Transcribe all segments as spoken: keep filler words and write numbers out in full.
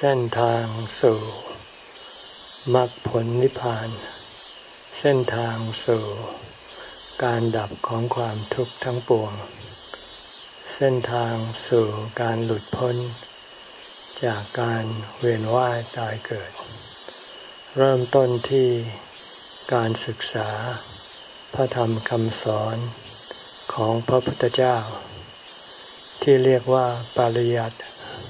ส้นทางสู่มรรคผลนิพพานเส้นทางสู่การดับของความทุกข์ทั้งปวงเส้นทางสู่การหลุดพ้นจากการเวียนว่ายตายเกิดเริ่มต้นที่การศึกษาพระธรรมคำสอนของพระพุทธเจ้าที่เรียกว่าปริยัติ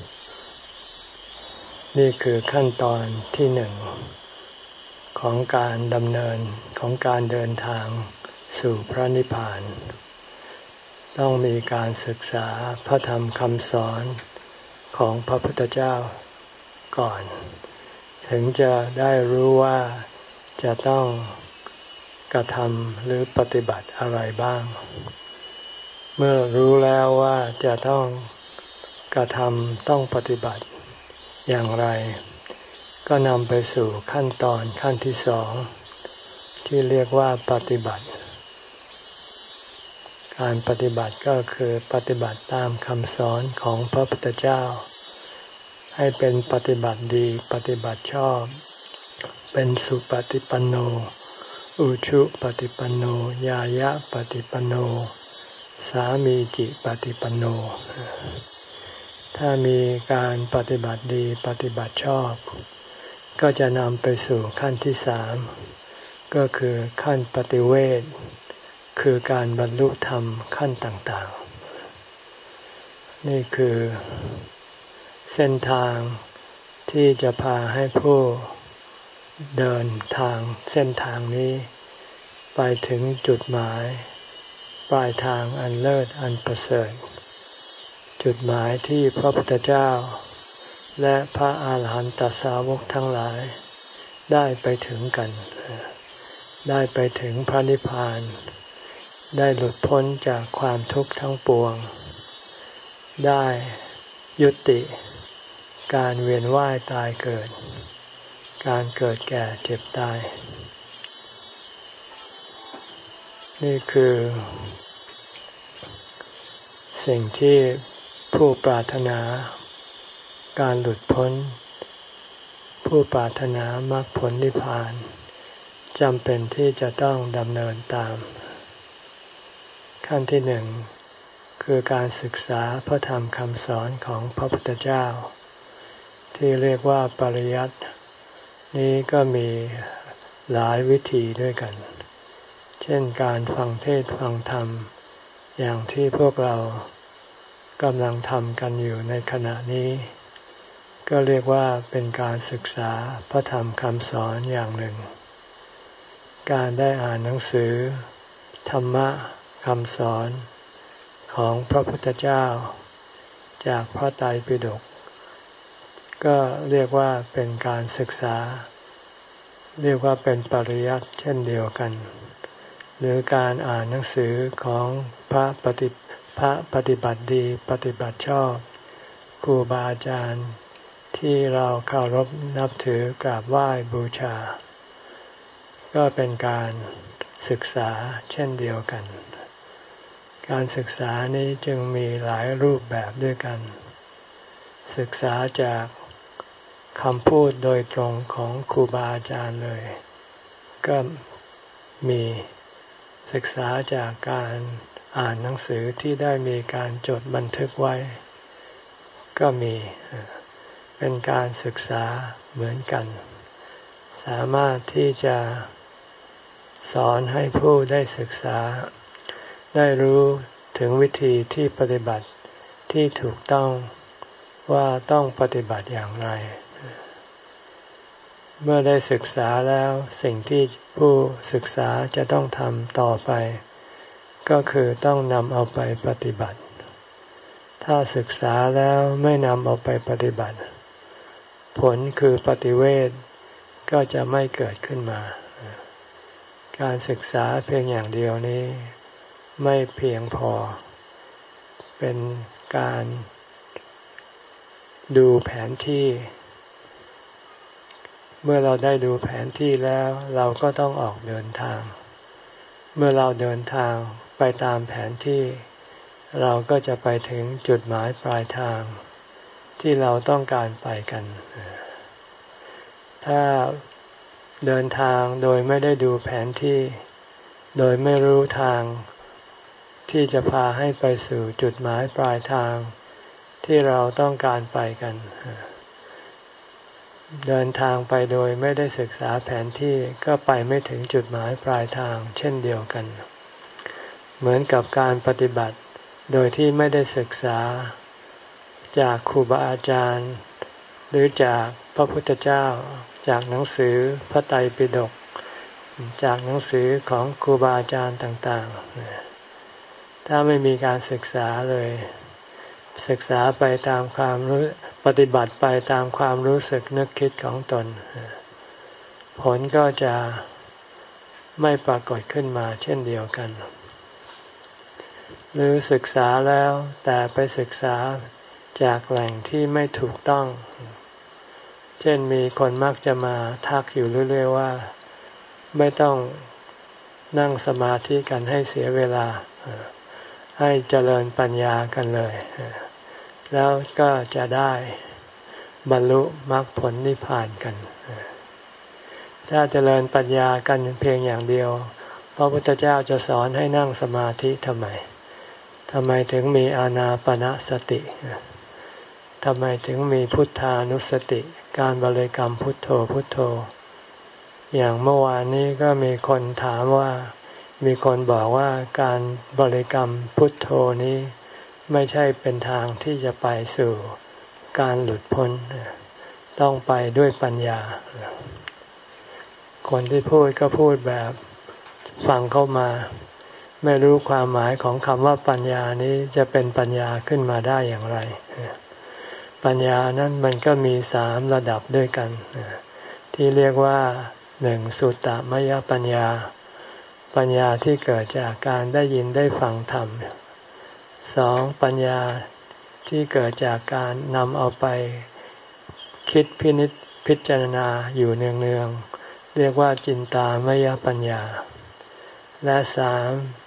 นี่คือขั้นตอนที่หนึ่งของการดำเนินของการเดินทางสู่พระนิพพานต้องมีการศึกษาพระธรรมคำสอนของพระพุทธเจ้าก่อนถึงจะได้รู้ว่าจะต้องกระทำหรือปฏิบัติอะไรบ้างเมื่อรู้แล้วว่าจะต้องกระทำต้องปฏิบัติอย่างไรก็นำไปสู่ขั้นตอนขั้นที่สองที่เรียกว่าปฏิบัติการปฏิบัติก็คือปฏิบัติตามคำสอนของพระพุทธเจ้าให้เป็นปฏิบัติดีปฏิบัติชอบเป็นสุปฏิปันโนอุชุปฏิปันโนญายะปฏิปันโนสามีจิปฏิปันโนถ้ามีการปฏิบัติดีปฏิบัติชอบก็จะนำไปสู่ขั้นที่สามก็คือขั้นปฏิเวทคือการบรรลุธรรมขั้นต่างๆนี่คือเส้นทางที่จะพาให้ผู้เดินทางเส้นทางนี้ไปถึงจุดหมายปลายทางอันเลิศอันประเสริฐจุดหมายที่พระพุทธเจ้าและพระอาหารหันตสาวกทั้งหลายได้ไปถึงกันได้ไปถึงพระนิพพานได้หลุดพ้นจากความทุกข์ทั้งปวงได้ยุติการเวียนว่ายตายเกิดการเกิดแก่เจ็บตายนี่คือสิ่งที่ผู้ปรารถนาการหลุดพ้นผู้ปรารถนามรรคผลนิพพานจำเป็นที่จะต้องดำเนินตามขั้นที่หนึ่งคือการศึกษาพระธรรมคำสอนของพระพุทธเจ้าที่เรียกว่าปริยัตินี้ก็มีหลายวิธีด้วยกันเช่นการฟังเทศน์ฟังธรรมอย่างที่พวกเรากำลังทำกันอยู่ในขณะนี้ก็เรียกว่าเป็นการศึกษาพระธรรมคำสอนอย่างหนึ่งการได้อ่านหนังสือธรรมะคำสอนของพระพุทธเจ้าจากพระไตรปิฎกก็เรียกว่าเป็นการศึกษาเรียกว่าเป็นปริยัติเช่นเดียวกันหรือการอ่านหนังสือของพระปฏิพระปฏิบัติดีปฏิบัติชอบครูบาอาจารย์ที่เราเคารพนับถือกราบไหว้บูชาก็เป็นการศึกษาเช่นเดียวกันการศึกษานี้จึงมีหลายรูปแบบด้วยกันศึกษาจากคำพูดโดยตรงของครูบาอาจารย์เลยก็มีศึกษาจากการอ่านหนังสือที่ได้มีการจดบันทึกไว้ก็มีเป็นการศึกษาเหมือนกันสามารถที่จะสอนให้ผู้ได้ศึกษาได้รู้ถึงวิธีที่ปฏิบัติที่ถูกต้องว่าต้องปฏิบัติอย่างไรเมื่อได้ศึกษาแล้วสิ่งที่ผู้ศึกษาจะต้องทำต่อไปก็คือต้องนำเอาไปปฏิบัติถ้าศึกษาแล้วไม่นำเอาไปปฏิบัติผลคือปฏิเวทก็จะไม่เกิดขึ้นมาการศึกษาเพียงอย่างเดียวนี้ไม่เพียงพอเป็นการดูแผนที่เมื่อเราได้ดูแผนที่แล้วเราก็ต้องออกเดินทางเมื่อเราเดินทางไปตามแผนที่เราก็จะไปถึงจุดหมายปลายทางที่เราต้องการไปกันถ้าเดินทางโดยไม่ได้ดูแผนที่โดยไม่รู้ทางที่จะพาให้ไปสู่จุดหมายปลายทางที่เราต้องการไปกันเดินทางไปโดยไม่ได้ศึกษาแผนที่ก็ไปไม่ถึงจุดหมายปลายทางเช่นเดียวกันเหมือนกับการปฏิบัติโดยที่ไม่ได้ศึกษาจากครูบาอาจารย์หรือจากพระพุทธเจ้าจากหนังสือพระไตรปิฎกจากหนังสือของครูบาอาจารย์ต่างๆถ้าไม่มีการศึกษาเลยศึกษาไปตามความรู้ปฏิบัติไปตามความรู้สึกนึกคิดของตนผลก็จะไม่ปรากฏขึ้นมาเช่นเดียวกันหรือศึกษาแล้วแต่ไปศึกษาจากแหล่งที่ไม่ถูกต้องเช่นมีคนมักจะมาทักอยู่เรื่อยๆว่าไม่ต้องนั่งสมาธิกันให้เสียเวลาให้เจริญปัญญากันเลยแล้วก็จะได้บรรลุมรรคผลนิพพานกันถ้าเจริญปัญญากันเพียงอย่างเดียวพระพุทธเจ้าจะสอนให้นั่งสมาธิทำไมทำไมถึงมีอานาปานสติทำไมถึงมีพุทธานุสติการบริกรรมพุทโธพุทโธอย่างเมื่อวานนี้ก็มีคนถามว่ามีคนบอกว่าการบริกรรมพุทโธนี้ไม่ใช่เป็นทางที่จะไปสู่การหลุดพ้นต้องไปด้วยปัญญาคนที่พูดก็พูดแบบฟังเข้ามาไม่รู้ความหมายของคำว่าปัญญานี้จะเป็นปัญญาขึ้นมาได้อย่างไรปัญญานั้นมันก็มีสามระดับด้วยกันที่เรียกว่าหนึ่งสุตตมยปัญญาปัญญาที่เกิดจากการได้ยินได้ฟังธรรมสองปัญญาที่เกิดจากการนำเอาไปคิดพินิจพิจารณาอยู่เนืองๆเรียกว่าจินตามยปัญญาและสาม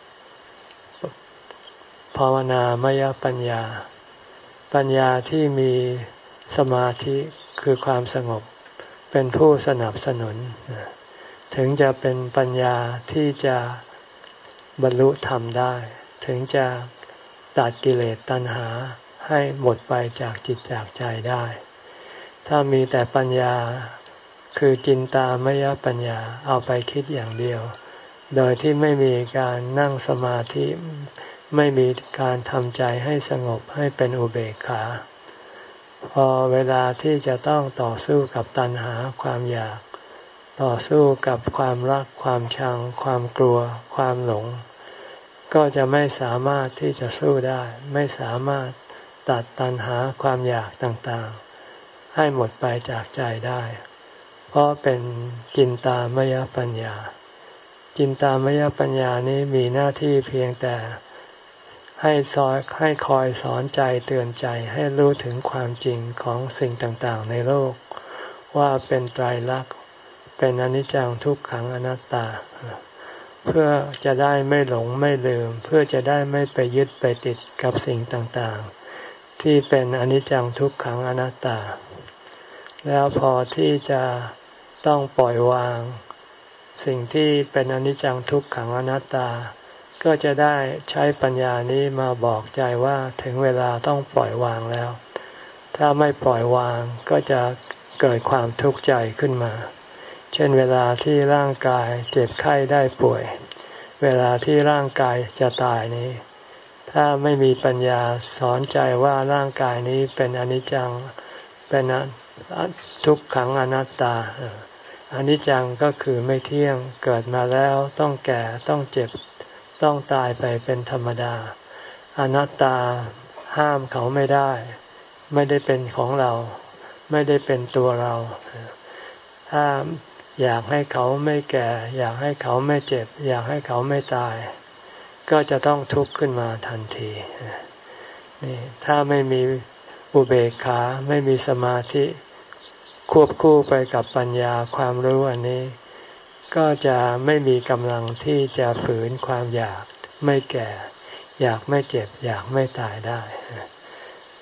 ภาวนามยปัญญาปัญญาที่มีสมาธิคือความสงบเป็นผู้สนับสนุนถึงจะเป็นปัญญาที่จะบรรลุธรรมได้ถึงจะตัดกิเลสตัณหาให้หมดไปจากจิตจากใจได้ถ้ามีแต่ปัญญาคือจินตามยปัญญาเอาไปคิดอย่างเดียวโดยที่ไม่มีการนั่งสมาธิไม่มีการทำใจให้สงบให้เป็นอุเบกขาพอเวลาที่จะต้องต่อสู้กับตัณหาความอยากต่อสู้กับความรักความชังความกลัวความหลงก็จะไม่สามารถที่จะสู้ได้ไม่สามารถตัดตัณหาความอยากต่างๆให้หมดไปจากใจได้เพราะเป็นจินตามยปัญญาจินตามยปัญญานี้มีหน้าที่เพียงแต่ให้สอนให้คอยสอนใจเตือนใจให้รู้ถึงความจริงของสิ่งต่างๆในโลกว่าเป็นไตรลักษณ์เป็นอนิจจังทุกขังอนัตตาเพื่อจะได้ไม่หลงไม่ลืมเพื่อจะได้ไม่ไปยึดไปติดกับสิ่งต่างๆที่เป็นอนิจจังทุกขังอนัตตาแล้วพอที่จะต้องปล่อยวางสิ่งที่เป็นอนิจจังทุกขังอนัตตาก็จะได้ใช้ปัญญานี้มาบอกใจว่าถึงเวลาต้องปล่อยวางแล้วถ้าไม่ปล่อยวางก็จะเกิดความทุกข์ใจขึ้นมาเช่นเวลาที่ร่างกายเจ็บไข้ได้ป่วยเวลาที่ร่างกายจะตายนี้ถ้าไม่มีปัญญาสอนใจว่าร่างกายนี้เป็นอนิจจังเป็นทุกขังอนัตตาอนิจจังก็คือไม่เที่ยงเกิดมาแล้วต้องแก่ต้องเจ็บต้องตายไปเป็นธรรมดาอนัตตาห้ามเขาไม่ได้ไม่ได้เป็นของเราไม่ได้เป็นตัวเราถ้าอยากให้เขาไม่แก่อยากให้เขาไม่เจ็บอยากให้เขาไม่ตายก็จะต้องทุกข์ขึ้นมาทันทีนี่ถ้าไม่มีอุเบกขาไม่มีสมาธิควบคู่ไปกับปัญญาความรู้อันนี้ก็จะไม่มีกำลังที่จะฝืนความอยากไม่แก่อยากไม่เจ็บอยากไม่ตายได้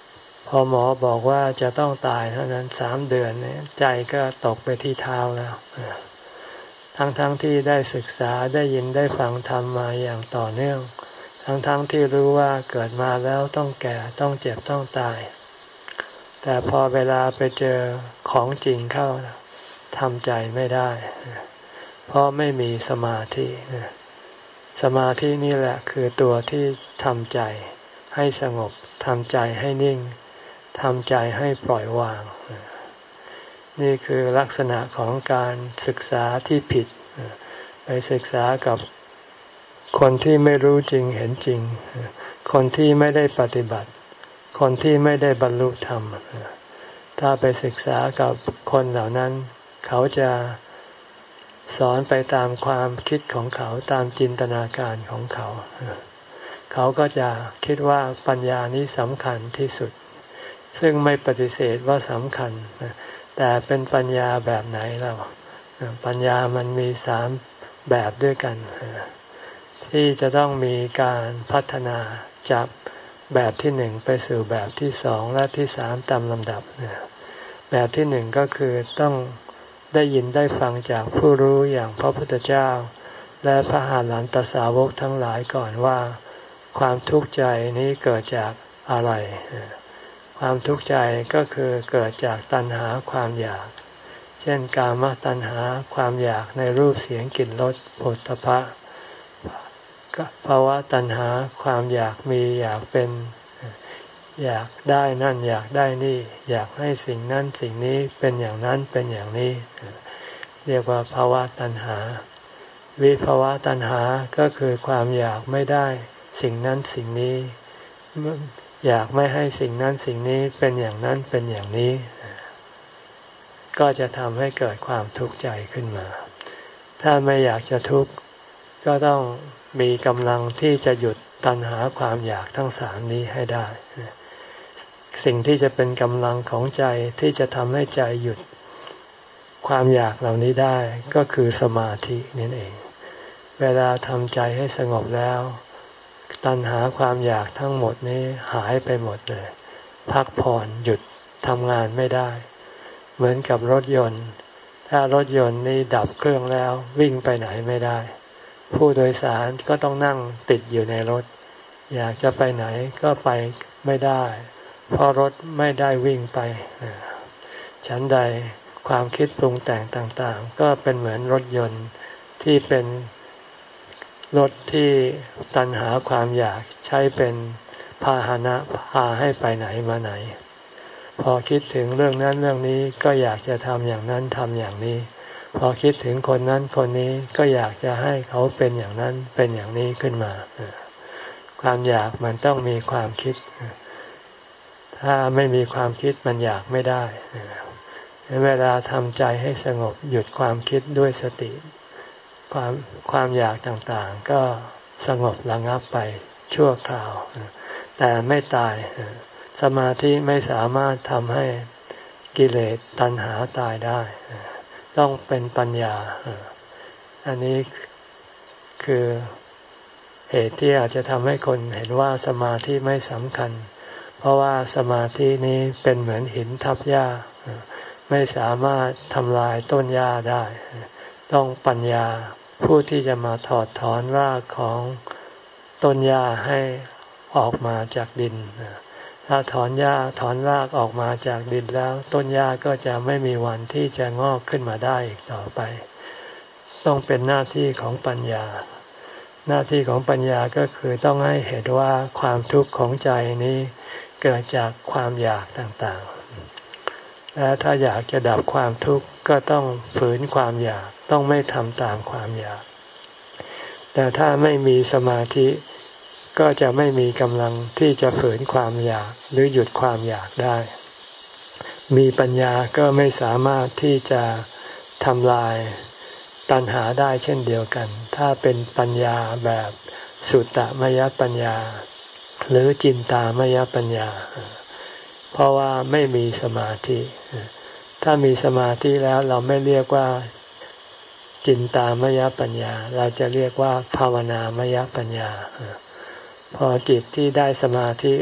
พอหมอบอกว่าจะต้องตายเท่านั้นสามเดือนเนี่ยใจก็ตกไปที่เท้าแล้วทั้งๆ ท, ที่ได้ศึกษาได้ยินได้ฟังธรรมมาอย่างต่อเนื่องทั้งๆ ท, ที่รู้ว่าเกิดมาแล้วต้องแก่ต้องเจ็บต้องตายแต่พอเวลาไปเจอของจริงเข้าทำใจไม่ได้เพราะไม่มีสมาธิสมาธินี่แหละคือตัวที่ทำใจให้สงบทำใจให้นิ่งทำใจให้ปล่อยวางนี่คือลักษณะของการศึกษาที่ผิดไปศึกษากับคนที่ไม่รู้จริงเห็นจริงคนที่ไม่ได้ปฏิบัติคนที่ไม่ได้บรรลุธรรมถ้าไปศึกษากับคนเหล่านั้นเขาจะสอนไปตามความคิดของเขาตามจินตนาการของเขาเขาก็จะคิดว่าปัญญานี้สำคัญที่สุดซึ่งไม่ปฏิเสธว่าสำคัญแต่เป็นปัญญาแบบไหนล่ะปัญญามันมีสามแบบด้วยกันที่จะต้องมีการพัฒนาจากแบบที่หนึ่งไปสู่แบบที่สองและที่สามตามลำดับแบบที่หนึ่งก็คือต้องได้ยินได้ฟังจากผู้รู้อย่างพระพุทธเจ้าและพระอรหันตสาวกทั้งหลายก่อนว่าความทุกข์ใจนี้เกิดจากอะไรความทุกข์ใจก็คือเกิดจากตัณหาความอยากเช่นกามตัณหาความอยากในรูปเสียงกลิ่นรสโผฏฐัพพะภาวะตัณหาความอยากมีอยากเป็นอยากได้นั่นอยากได้นี่อยากให้สิ่งนั้นสิ่งนี้เป็นอย่างนั้นเป็นอย่างนี้เรียกว่าภาวะตัณหาวิภาวะตัณหาก็คือความอยากไม่ได้สิ่งนั้นสิ่งนี้อยากไม่ให้สิ่งนั้นสิ่งนี้เป็นอย่างนั้นเป็นอย่างนี้ก็จะทำให้เกิดความทุกข์ใจขึ้นมาถ้าไม่อยากจะทุกข์ก็ต้องมีกำลังที่จะหยุดตัณหาความอยากทั้งสามนี้ให้ได้สิ่งที่จะเป็นกำลังของใจที่จะทำให้ใจหยุดความอยากเหล่านี้ได้ก็คือสมาธินั่นเองเวลาทำใจให้สงบแล้วตัณหาความอยากทั้งหมดนี้หายไปหมดเลยพักผ่อนหยุดทำงานไม่ได้เหมือนกับรถยนต์ถ้ารถยนต์นี้ดับเครื่องแล้ววิ่งไปไหนไม่ได้ผู้โดยสารก็ต้องนั่งติดอยู่ในรถอยากจะไปไหนก็ไปไม่ได้เพราะรถไม่ได้วิ่งไปฉันใดความคิดปรุงแต่งต่างๆก็เป็นเหมือนรถยนต์ที่เป็นรถที่ตัณหาความอยากใช้เป็นพาหนะพาให้ไปไหนมาไหนพอคิดถึงเรื่องนั้นเรื่องนี้ก็อยากจะทำอย่างนั้นทำอย่างนี้พอคิดถึงคนนั้นคนนี้ก็อยากจะให้เขาเป็นอย่างนั้นเป็นอย่างนี้ขึ้นมาความอยากมันต้องมีความคิดถ้าไม่มีความคิดมันอยากไม่ได้เวลาทำใจให้สงบหยุดความคิดด้วยสติความความอยากต่างๆก็สงบระงับไปชั่วคราวแต่ไม่ตายสมาธิไม่สามารถทำให้กิเลสตัณหาตายได้ต้องเป็นปัญญาอันนี้คือเหตุที่อาจจะทำให้คนเห็นว่าสมาธิไม่สำคัญเพราะว่าสมาธินี้เป็นเหมือนหินทับหญ้าไม่สามารถทำลายต้นหญ้าได้ต้องปัญญาผู้ที่จะมาถอดถอนรากของต้นหญ้าให้ออกมาจากดินถ้าถอนหญ้าถอนรากออกมาจากดินแล้วต้นหญ้าก็จะไม่มีวันที่จะงอกขึ้นมาได้อีกต่อไปต้องเป็นหน้าที่ของปัญญาหน้าที่ของปัญญาก็คือต้องให้เห็นว่าความทุกข์ของใจนี้เกิดจากความอยากต่างๆและถ้าอยากจะดับความทุกข์ก็ต้องฝืนความอยากต้องไม่ทำตามความอยากแต่ถ้าไม่มีสมาธิก็จะไม่มีกำลังที่จะฝืนความอยากหรือหยุดความอยากได้มีปัญญาก็ไม่สามารถที่จะทำลายตัณหาได้เช่นเดียวกันถ้าเป็นปัญญาแบบสุตตมยปัญญาหรือจินตามยปัญญาเพราะว่าไม่มีสมาธิถ้ามีสมาธิแล้วเราไม่เรียกว่าจินตามยปัญญาเราจะเรียกว่าภาวนามยปัญญาพอจิตที่ได้สมาธิ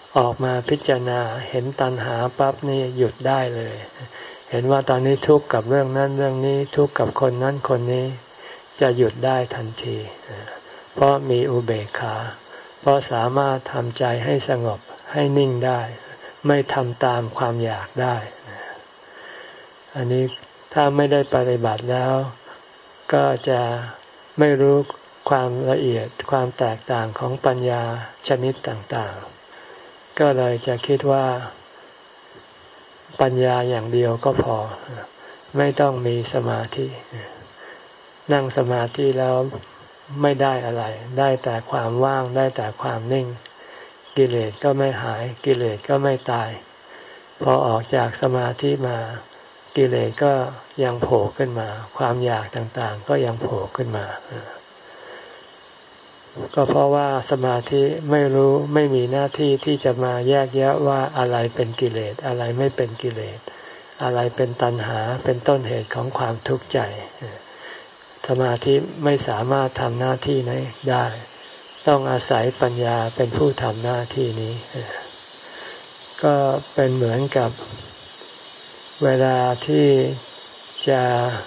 ออกมาพิจารณาเห็นตัณหาปั๊บนี่หยุดได้เลยเห็นว่าตอนนี้ทุกข์กับเรื่องนั้นเรื่องนี้ทุกข์กับคนนั้นคนนี้จะหยุดได้ทันทีเพราะมีอุเบกขาเพราะสามารถทำใจให้สงบให้นิ่งได้ไม่ทำตามความอยากได้อันนี้ถ้าไม่ได้ปฏิบัติแล้วก็จะไม่รู้ความละเอียดความแตกต่างของปัญญาชนิดต่างๆก็เลยจะคิดว่าปัญญาอย่างเดียวก็พอไม่ต้องมีสมาธินั่งสมาธิแล้วไม่ได้อะไรได้แต่ความว่างได้แต่ความนิ่งกิเลสก็ไม่หายกิเลสก็ไม่ตายพอออกจากสมาธิมากิเลสก็ยังโผล่ขึ้นมาความอยากต่างๆก็ยังโผล่ขึ้นมาก็เพราะว่าสมาธิไม่รู้ไม่มีหน้าที่ที่จะมาแยกแยะว่าอะไรเป็นกิเลสอะไรไม่เป็นกิเลสอะไรเป็นตัณหาเป็นต้นเหตุของความทุกข์ใจสมาธิไม่สามารถทำหน้าที่นี้ได้ต้องอาศัยปัญญาเป็นผู้ทำหน้าที่นี้ก็เป็นเหมือนกับเวลาที่จะ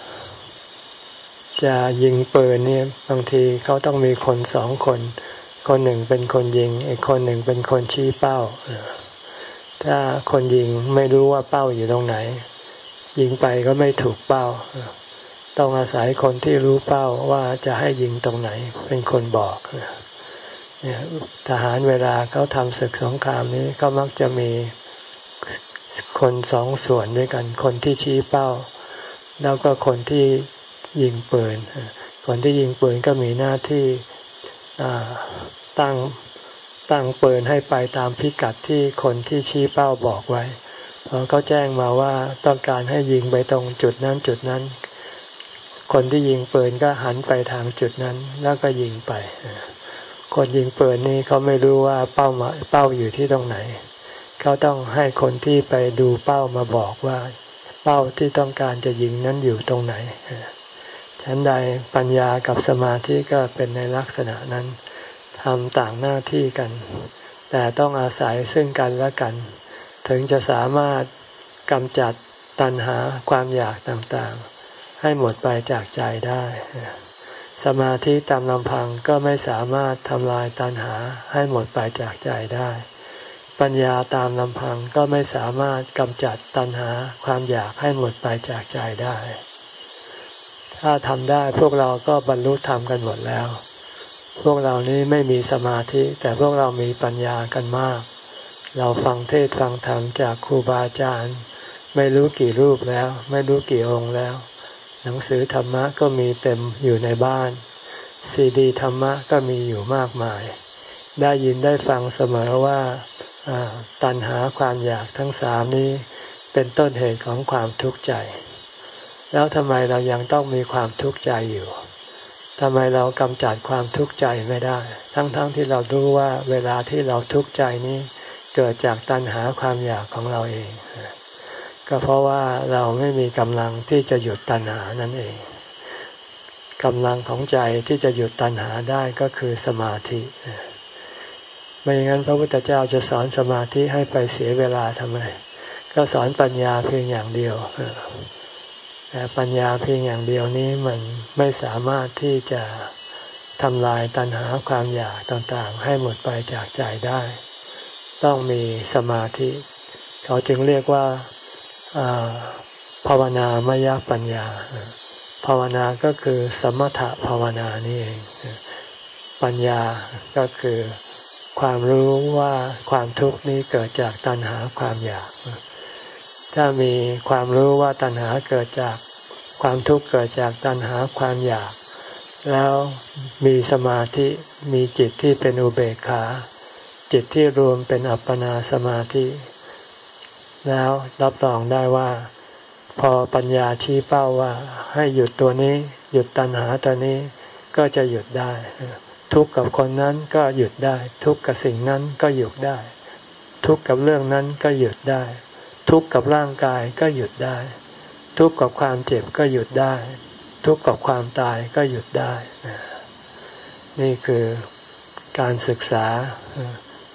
จะยิงปืนเนี่ยบางทีเขาต้องมีคนสองคนคนหนึ่งเป็นคนยิงอีกคนหนึ่งเป็นคนชี้เป้าถ้าคนยิงไม่รู้ว่าเป้าอยู่ตรงไหนยิงไปก็ไม่ถูกเป้าต้องอาศัยคนที่รู้เป้าว่าจะให้ยิงตรงไหนเป็นคนบอกเนี่ยทหารเวลาเขาทำศึกสงครามนี้ก็มักจะมีคนสองส่วนด้วยกันคนที่ชี้เป้าแล้วก็คนที่ยิงปืนคนที่ยิงปืนก็มีหน้าที่ตั้งตั้งปืนให้ไปตามพิกัดที่คนที่ชี้เป้าบอกไว้พอเขาแจ้งมาว่าต้องการให้ยิงไปตรงจุดนั้นจุดนั้นคนที่ยิงปืนก็หันไปทางจุดนั้นแล้วก็ยิงไปคนยิงปืนนี่เขาไม่รู้ว่าเป้าหมายเป้าอยู่ที่ตรงไหนเขาต้องให้คนที่ไปดูเป้ามาบอกว่าเป้าที่ต้องการจะยิงนั้นอยู่ตรงไหนฉันใดปัญญากับสมาธิก็เป็นในลักษณะนั้นทำต่างหน้าที่กันแต่ต้องอาศัยซึ่งกันและกันถึงจะสามารถกำจัดตัณหาความอยากต่างๆให้หมดไปจากใจได้สมาธิตามลำพังก็ไม่สามารถทำลายตัณหาให้หมดไปจากใจได้ปัญญาตามลำพังก็ไม่สามารถกำจัดตัณหาความอยากให้หมดไปจากใจได้ถ้าทำได้พวกเราก็บรรลุธรรมกันหมดแล้วพวกเรานี้ไม่มีสมาธิแต่พวกเรามีปัญญากันมากเราฟังเทศน์ฟังธรรมจากครูบาอาจารย์ไม่รู้กี่รูปแล้วไม่รู้กี่องค์แล้วหนังสือธรรมะก็มีเต็มอยู่ในบ้านซีดีธรรมะก็มีอยู่มากมายได้ยินได้ฟังเสมอว่าตัณหาความอยากทั้งสามนี้เป็นต้นเหตุของความทุกข์ใจแล้วทำไมเรายังต้องมีความทุกข์ใจอยู่ทำไมเรากำจัดความทุกข์ใจไม่ได้ทั้งๆ ท, ที่เรารู้ว่าเวลาที่เราทุกข์ใจนี้เกิดจากตัณหาความอยากของเราเองก็เพราะว่าเราไม่มีกำลังที่จะหยุดตัณหานั่นเองกำลังของใจที่จะหยุดตัณหาได้ก็คือสมาธิไม่อย่างนั้นพระพุทธเจ้าจะสอนสมาธิให้ไปเสียเวลาทำไมก็สอนปัญญาเพียงอย่างเดียวแต่ปัญญาเพียงอย่างเดียวนี้มันไม่สามารถที่จะทำลายตัณหาความอยากต่างๆให้หมดไปจากใจได้ต้องมีสมาธิเขาจึงเรียกว่าภาวนามยปัญญาภาวนาก็คือสมถภาวนานี่เองปัญญาก็คือความรู้ว่าความทุกข์นี้เกิดจากตัณหาความอยากถ้ามีความรู้ว่าตัณหาเกิดจากความทุกข์เกิดจากตัณหาความอยากแล้วมีสมาธิมีจิตที่เป็นอุเบกขาจิตที่รวมเป็นอัปปนาสมาธิแล้วรับรองได้ว่าพอปัญญาชี้เป้าว่าให้หยุดตัวนี้หยุดตัณหาตัวนี้ก็จะหยุดได้ทุกข์กับคนนั้นก็หยุดได้ทุกข์กับสิ่งนั้นก็หยุดได้ทุกข์กับเรื่องนั้นก็หยุดได้ทุกข์กับร่างกายก็หยุดได้ทุกข์กับความเจ็บก็หยุดได้ทุกข์กับความตายก็หยุดได้นี่คือการศึกษา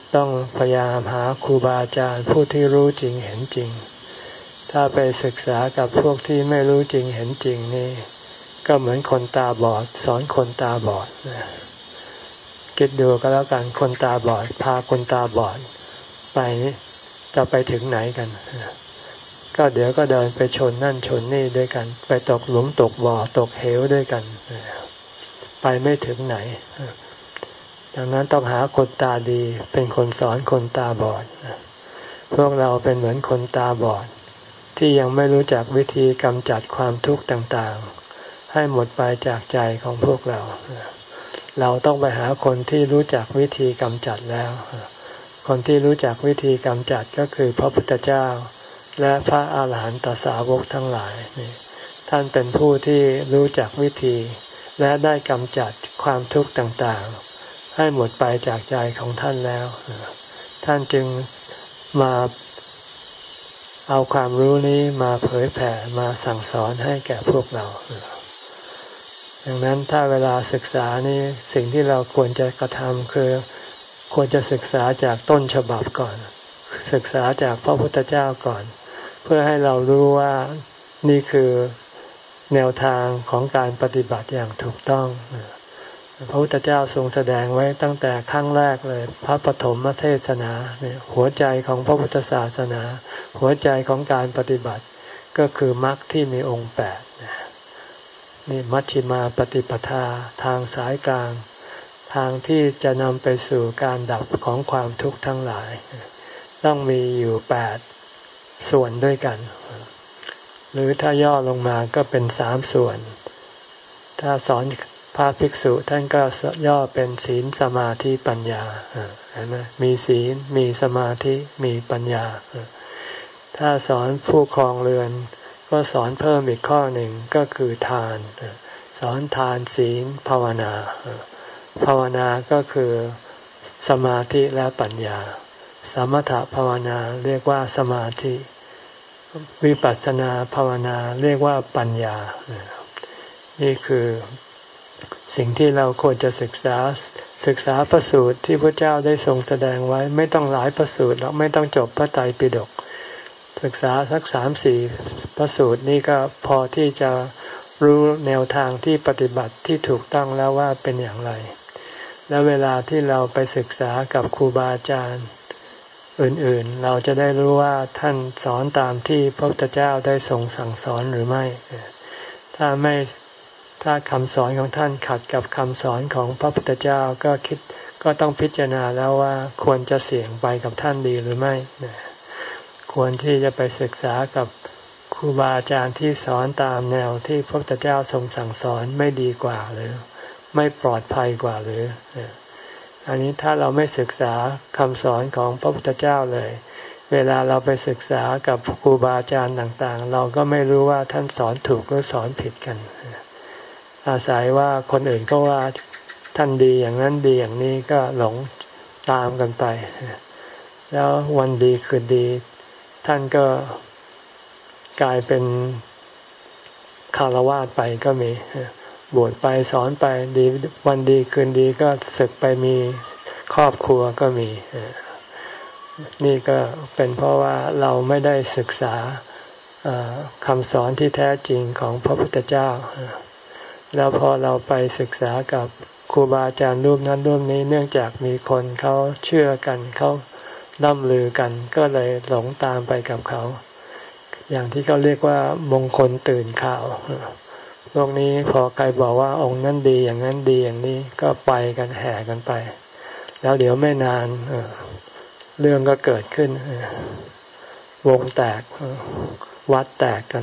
ต้องพยายามหาครูบาอาจารย์ผู้ที่รู้จริงเห็นจริงถ้าไปศึกษากับพวกที่ไม่รู้จริงเห็นจริงนี่ก็เหมือนคนตาบอดสอนคนตาบอดคิดดูก็แล้วกันคนตาบอดพาคนตาบอดไปจะไปถึงไหนกันก็เดี๋ยวก็เดินไปชนนั่นชนนี่ด้วยกันไปตกหลุมตกบ่อตกเหวด้วยกันไปไม่ถึงไหนดังนั้นต้องหาคนตาดีเป็นคนสอนคนตาบอดพวกเราเป็นเหมือนคนตาบอดที่ยังไม่รู้จักวิธีกำจัดความทุกข์ต่างๆให้หมดไปจากใจของพวกเราเราต้องไปหาคนที่รู้จักวิธีกำจัดแล้วคนที่รู้จักวิธีกำจัดก็คือพระพุทธเจ้าและพระอาหารหันตสาวกทั้งหลายนี่ท่านเป็นผู้ที่รู้จักวิธีและได้กำจัดความทุกข์ต่างๆให้หมดไปจากใจของท่านแล้วท่านจึงมาเอาความรู้นี้มาเผยแผ่มาสั่งสอนให้แก่พวกเราดังนั้นถ้าเวลาศึกษานี่สิ่งที่เราควรจะกระทำคือควรจะศึกษาจากต้นฉบับก่อนศึกษาจากพระพุทธเจ้าก่อนเพื่อให้เรารู้ว่านี่คือแนวทางของการปฏิบัติอย่างถูกต้องพระพุทธเจ้าทรงแสดงไว้ตั้งแต่ครั้งแรกเลยพระปฐมเทศนาเนี่ยหัวใจของพระพุทธศาสนาหัวใจของการปฏิบัติก็คือมรรคที่มีองค์แปดนี่มัชฌิมาปฏิปทาทางสายกลางทางที่จะนำไปสู่การดับของความทุกข์ทั้งหลายต้องมีอยู่แปดส่วนด้วยกันหรือถ้าย่อลงมาก็เป็นสามส่วนถ้าสอนพระภิกษุท่านก็ย่อเป็นศีลสมาธิปัญญาเห็นไหมมีศีลมีสมาธิมีปัญญาถ้าสอนผู้ครองเรือนก็สอนเพิ่มอีกข้อหนึ่งก็คือทานสอนทานศีลภาวนาภาวนาก็คือสมาธิและปัญญาสมถภาวนาเรียกว่าสมาธิวิปัสสนาภาวนาเรียกว่าปัญญานี่คือสิ่งที่เราควรจะศึกษาศึกษาพระสูตรที่พระเจ้าได้ทรงแสดงไว้ไม่ต้องหลายพระสูตรหรอกไม่ต้องจบพระไตรปิฎกศึกษาสักสามสี่พระสูตรนี่ก็พอที่จะรู้แนวทางที่ปฏิบัติที่ถูกต้องแล้วว่าเป็นอย่างไรและเวลาที่เราไปศึกษากับครูบาอาจารย์อื่นๆเราจะได้รู้ว่าท่านสอนตามที่พระพุทธเจ้าได้ทรงสั่งสอนหรือไม่ถ้าไม่ถ้าคำสอนของท่านขัดกับคำสอนของพระพุทธเจ้าก็คิดก็ต้องพิจารณาแล้วว่าควรจะเสี่ยงไปกับท่านดีหรือไม่ควรที่จะไปศึกษากับครูบาอาจารย์ที่สอนตามแนวที่พระพุทธเจ้าทรงสั่งสอนไม่ดีกว่าหรือไม่ปลอดภัยกว่าหรืออันนี้ถ้าเราไม่ศึกษาคำสอนของพระพุทธเจ้าเลยเวลาเราไปศึกษากับครูบาอาจารย์ต่างๆเราก็ไม่รู้ว่าท่านสอนถูกหรือสอนผิดกันอาศัยว่าคนอื่นก็ว่าท่านดีอย่างนั้นดีอย่างนี้ก็หลงตามกันไปแล้ววันดีคืนดีท่านก็กลายเป็นฆราวาสไปก็มีบวชไปสอนไปดีวันดีคืนดีก็สึกไปมีครอบครัวก็มีนี่ก็เป็นเพราะว่าเราไม่ได้ศึกษาคำสอนที่แท้จริงของพระพุทธเจ้าแล้วพอเราไปศึกษากับครูบาอาจารย์รูปนั้นรูปนี้เนื่องจากมีคนเขาเชื่อกันเขาล่ำลือกันก็เลยหลงตามไปกับเขาอย่างที่เขาเรียกว่ามงคลตื่นข่าวพวกนี้พอใครบอกว่าองค์นั้นดีอย่างนั้นดีอย่างนี้ก็ไปกันแห่กันไปแล้วเดี๋ยวไม่นานเรื่องก็เกิดขึ้นวงแตกวัดแตกกัน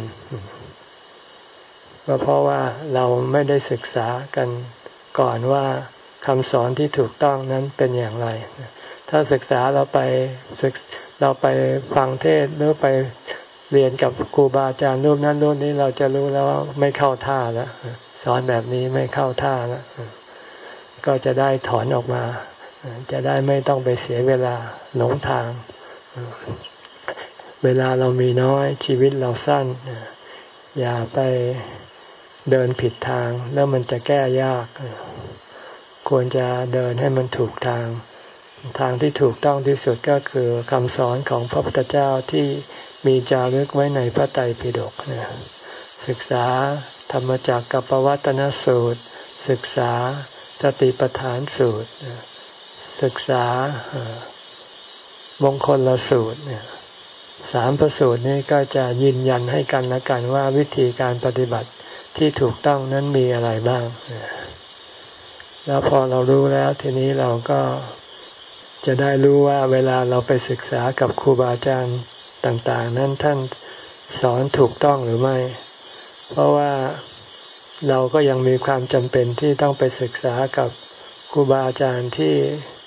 ก็เพราะว่าเราไม่ได้ศึกษากันก่อนว่าคำสอนที่ถูกต้องนั้นเป็นอย่างไรถ้าศึกษาเราไปศึกเราไปฟังเทศน์หรือไปเรียนกับครูบาอาจารย์รูปนั้นรูปนี้เราจะรู้แล้วว่าไม่เข้าท่าแล้วสอนแบบนี้ไม่เข้าท่าแล้วก็จะได้ถอนออกมาจะได้ไม่ต้องไปเสียเวลาหลงทางเวลาเรามีน้อยชีวิตเราสั้นอย่าไปเดินผิดทางแล้วมันจะแก้ยากควรจะเดินให้มันถูกทางทางที่ถูกต้องที่สุดก็คือคำสอนของพระพุทธเจ้าที่มีจารึกไว้ในพระไตรปิฎกเนี่ยศึกษาธรรมจักรกับปวัตตนสูตรศึกษาสติปัฏฐานสูตรศึกษามงคลละสูตรเนี่ยสามพระสูตรนี้ก็จะยืนยันให้กันและกันว่าวิธีการปฏิบัติที่ถูกต้องนั้นมีอะไรบ้างแล้วพอเรารู้แล้วทีนี้เราก็จะได้รู้ว่าเวลาเราไปศึกษากับครูบาอาจารย์ต่างๆนั้นท่านสอนถูกต้องหรือไม่เพราะว่าเราก็ยังมีความจำเป็นที่ต้องไปศึกษากับครูบาอาจารย์ที่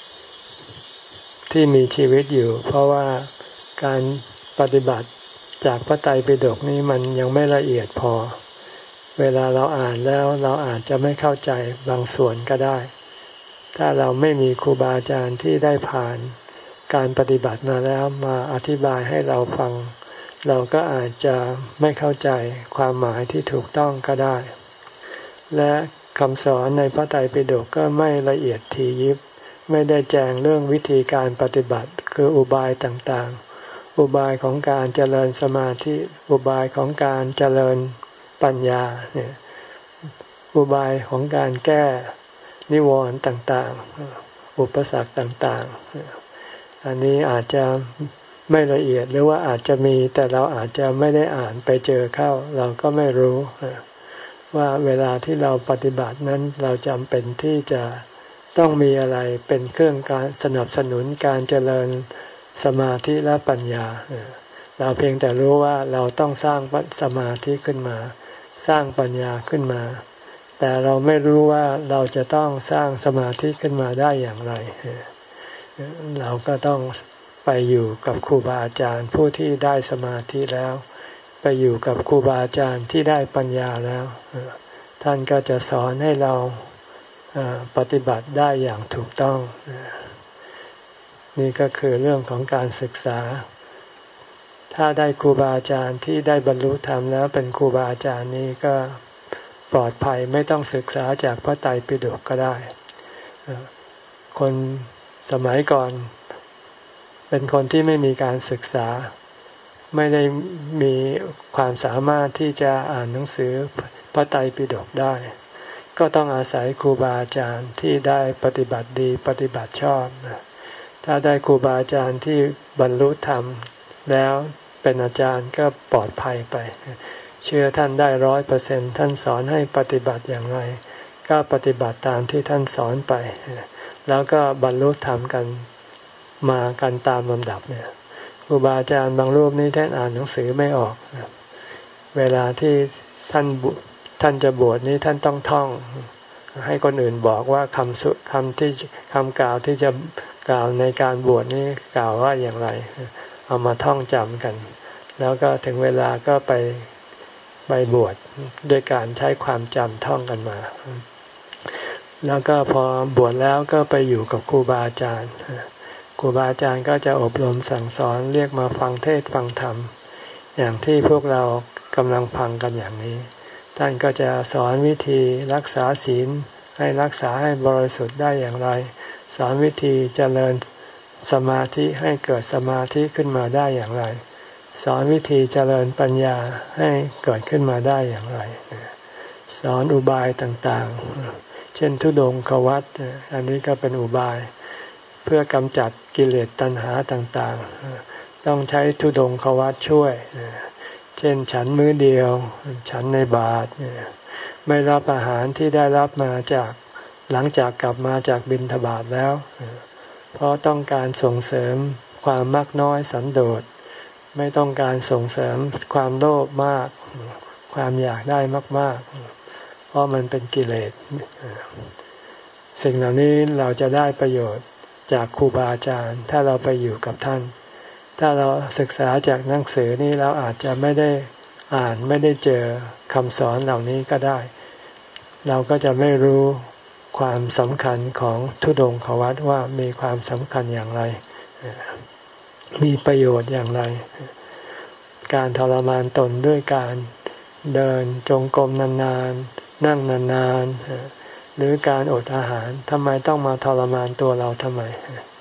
ที่มีชีวิตอยู่เพราะว่าการปฏิบัติจากพระไตรปิฎกนี้มันยังไม่ละเอียดพอเวลาเราอ่านแล้วเราอาจจะไม่เข้าใจบางส่วนก็ได้ถ้าเราไม่มีครูบาอาจารย์ที่ได้ผ่านการปฏิบัติมาแล้วมาอธิบายให้เราฟังเราก็อาจจะไม่เข้าใจความหมายที่ถูกต้องก็ได้และคำสอนในพระไตรปิฎกก็ไม่ละเอียดถี่ยิบไม่ได้แจงเรื่องวิธีการปฏิบัติคืออุบายต่างๆอุบายของการเจริญสมาธิอุบายของการเจริญปัญญาเนี่ยอุบายของการแก้นิวรณ์ต่างๆอุปสรรคต่างๆอันนี้อาจจะไม่ละเอียดหรือว่าอาจจะมีแต่เราอาจจะไม่ได้อ่านไปเจอเข้าเราก็ไม่รู้ว่าเวลาที่เราปฏิบัตินั้นเราจำเป็นที่จะต้องมีอะไรเป็นเครื่องการสนับสนุนการเจริญสมาธิและปัญญาเราเพียงแต่รู้ว่าเราต้องสร้างสมาธิขึ้นมาสร้างปัญญาขึ้นมาแต่เราไม่รู้ว่าเราจะต้องสร้างสมาธิขึ้นมาได้อย่างไรเราก็ต้องไปอยู่กับครูบาอาจารย์ผู้ที่ได้สมาธิแล้วไปอยู่กับครูบาอาจารย์ที่ได้ปัญญาแล้วท่านก็จะสอนให้เราปฏิบัติได้อย่างถูกต้องนี่ก็คือเรื่องของการศึกษาถ้าได้ครูบาอาจารย์ที่ได้บรรลุธรรมแล้วเป็นครูบาอาจารย์นี้ก็ปลอดภัยไม่ต้องศึกษาจากพระไตรปิฎกก็ได้คนสมัยก่อนเป็นคนที่ไม่มีการศึกษาไม่ได้มีความสามารถที่จะอ่านหนังสือพระไตรปิฎกได้ก็ต้องอาศัยครูบาอาจารย์ที่ได้ปฏิบัติดีปฏิบัติชอบถ้าได้ครูบาอาจารย์ที่บรรลุธรรมแล้วเป็นอาจารย์ก็ปลอดภัยไปเชื่อท่านได้ร้อยเปอร์เซ็นต์ท่านสอนให้ปฏิบัติอย่างไรก็ปฏิบัติตามที่ท่านสอนไปแล้วก็บรรลุธรรมกันมากันตามลำดับเนี่ยครูบาอาจารย์บางรูปนี้ท่านอ่านหนังสือไม่ออกเวลาที่ท่านท่านจะบวชนี้ท่านต้องท่องให้คนอื่นบอกว่าคำสุคำที่คำกล่าวที่จะกล่าวในการบวชนี้กล่าวว่าอย่างไรเอามาท่องจำกันแล้วก็ถึงเวลาก็ไปไปบวชด้วยการใช้ความจำท่องกันมาแล้วก็พอบวชแล้วก็ไปอยู่กับครูบาอาจารย์ครูบาอาจารย์ก็จะอบรมสั่งสอนเรียกมาฟังเทศน์ฟังธรรมอย่างที่พวกเรากำลังฟังกันอย่างนี้ท่านก็จะสอนวิธีรักษาศีลให้รักษาให้บริสุทธิ์ได้อย่างไรสอนวิธีเจริญสมาธิให้เกิดสมาธิขึ้นมาได้อย่างไรสอนวิธีเจริญปัญญาให้เกิดขึ้นมาได้อย่างไรสอนอุบายต่างๆเช่นธุดงควัตรอันนี้ก็เป็นอุบายเพื่อกำจัดกิเลสตัณหาต่างๆต้องใช้ธุดงควัตรช่วยเช่นฉันมื้อเดียวฉันในบาตรไม่รับอาหารที่ได้รับมาจากหลังจากกลับมาจากบิณฑบาตแล้วเพราะต้องการส่งเสริมความมักน้อยสันโดษไม่ต้องการส่งเสริมความโลภมากความอยากได้มากๆเพราะมันเป็นกิเลสสิ่งเหล่านี้เราจะได้ประโยชน์จากครูบาอาจารย์ถ้าเราไปอยู่กับท่านถ้าเราศึกษาจากหนังสือนี้เราอาจจะไม่ได้อ่านไม่ได้เจอคำสอนเหล่านี้ก็ได้เราก็จะไม่รู้ความสำคัญของธุดงควัตรว่ามีความสำคัญอย่างไรมีประโยชน์อย่างไรการทรมานตนด้วยการเดินจงกรมนานๆนั่งนานๆหรือการอดอาหารทำไมต้องมาทรมานตัวเราทำไม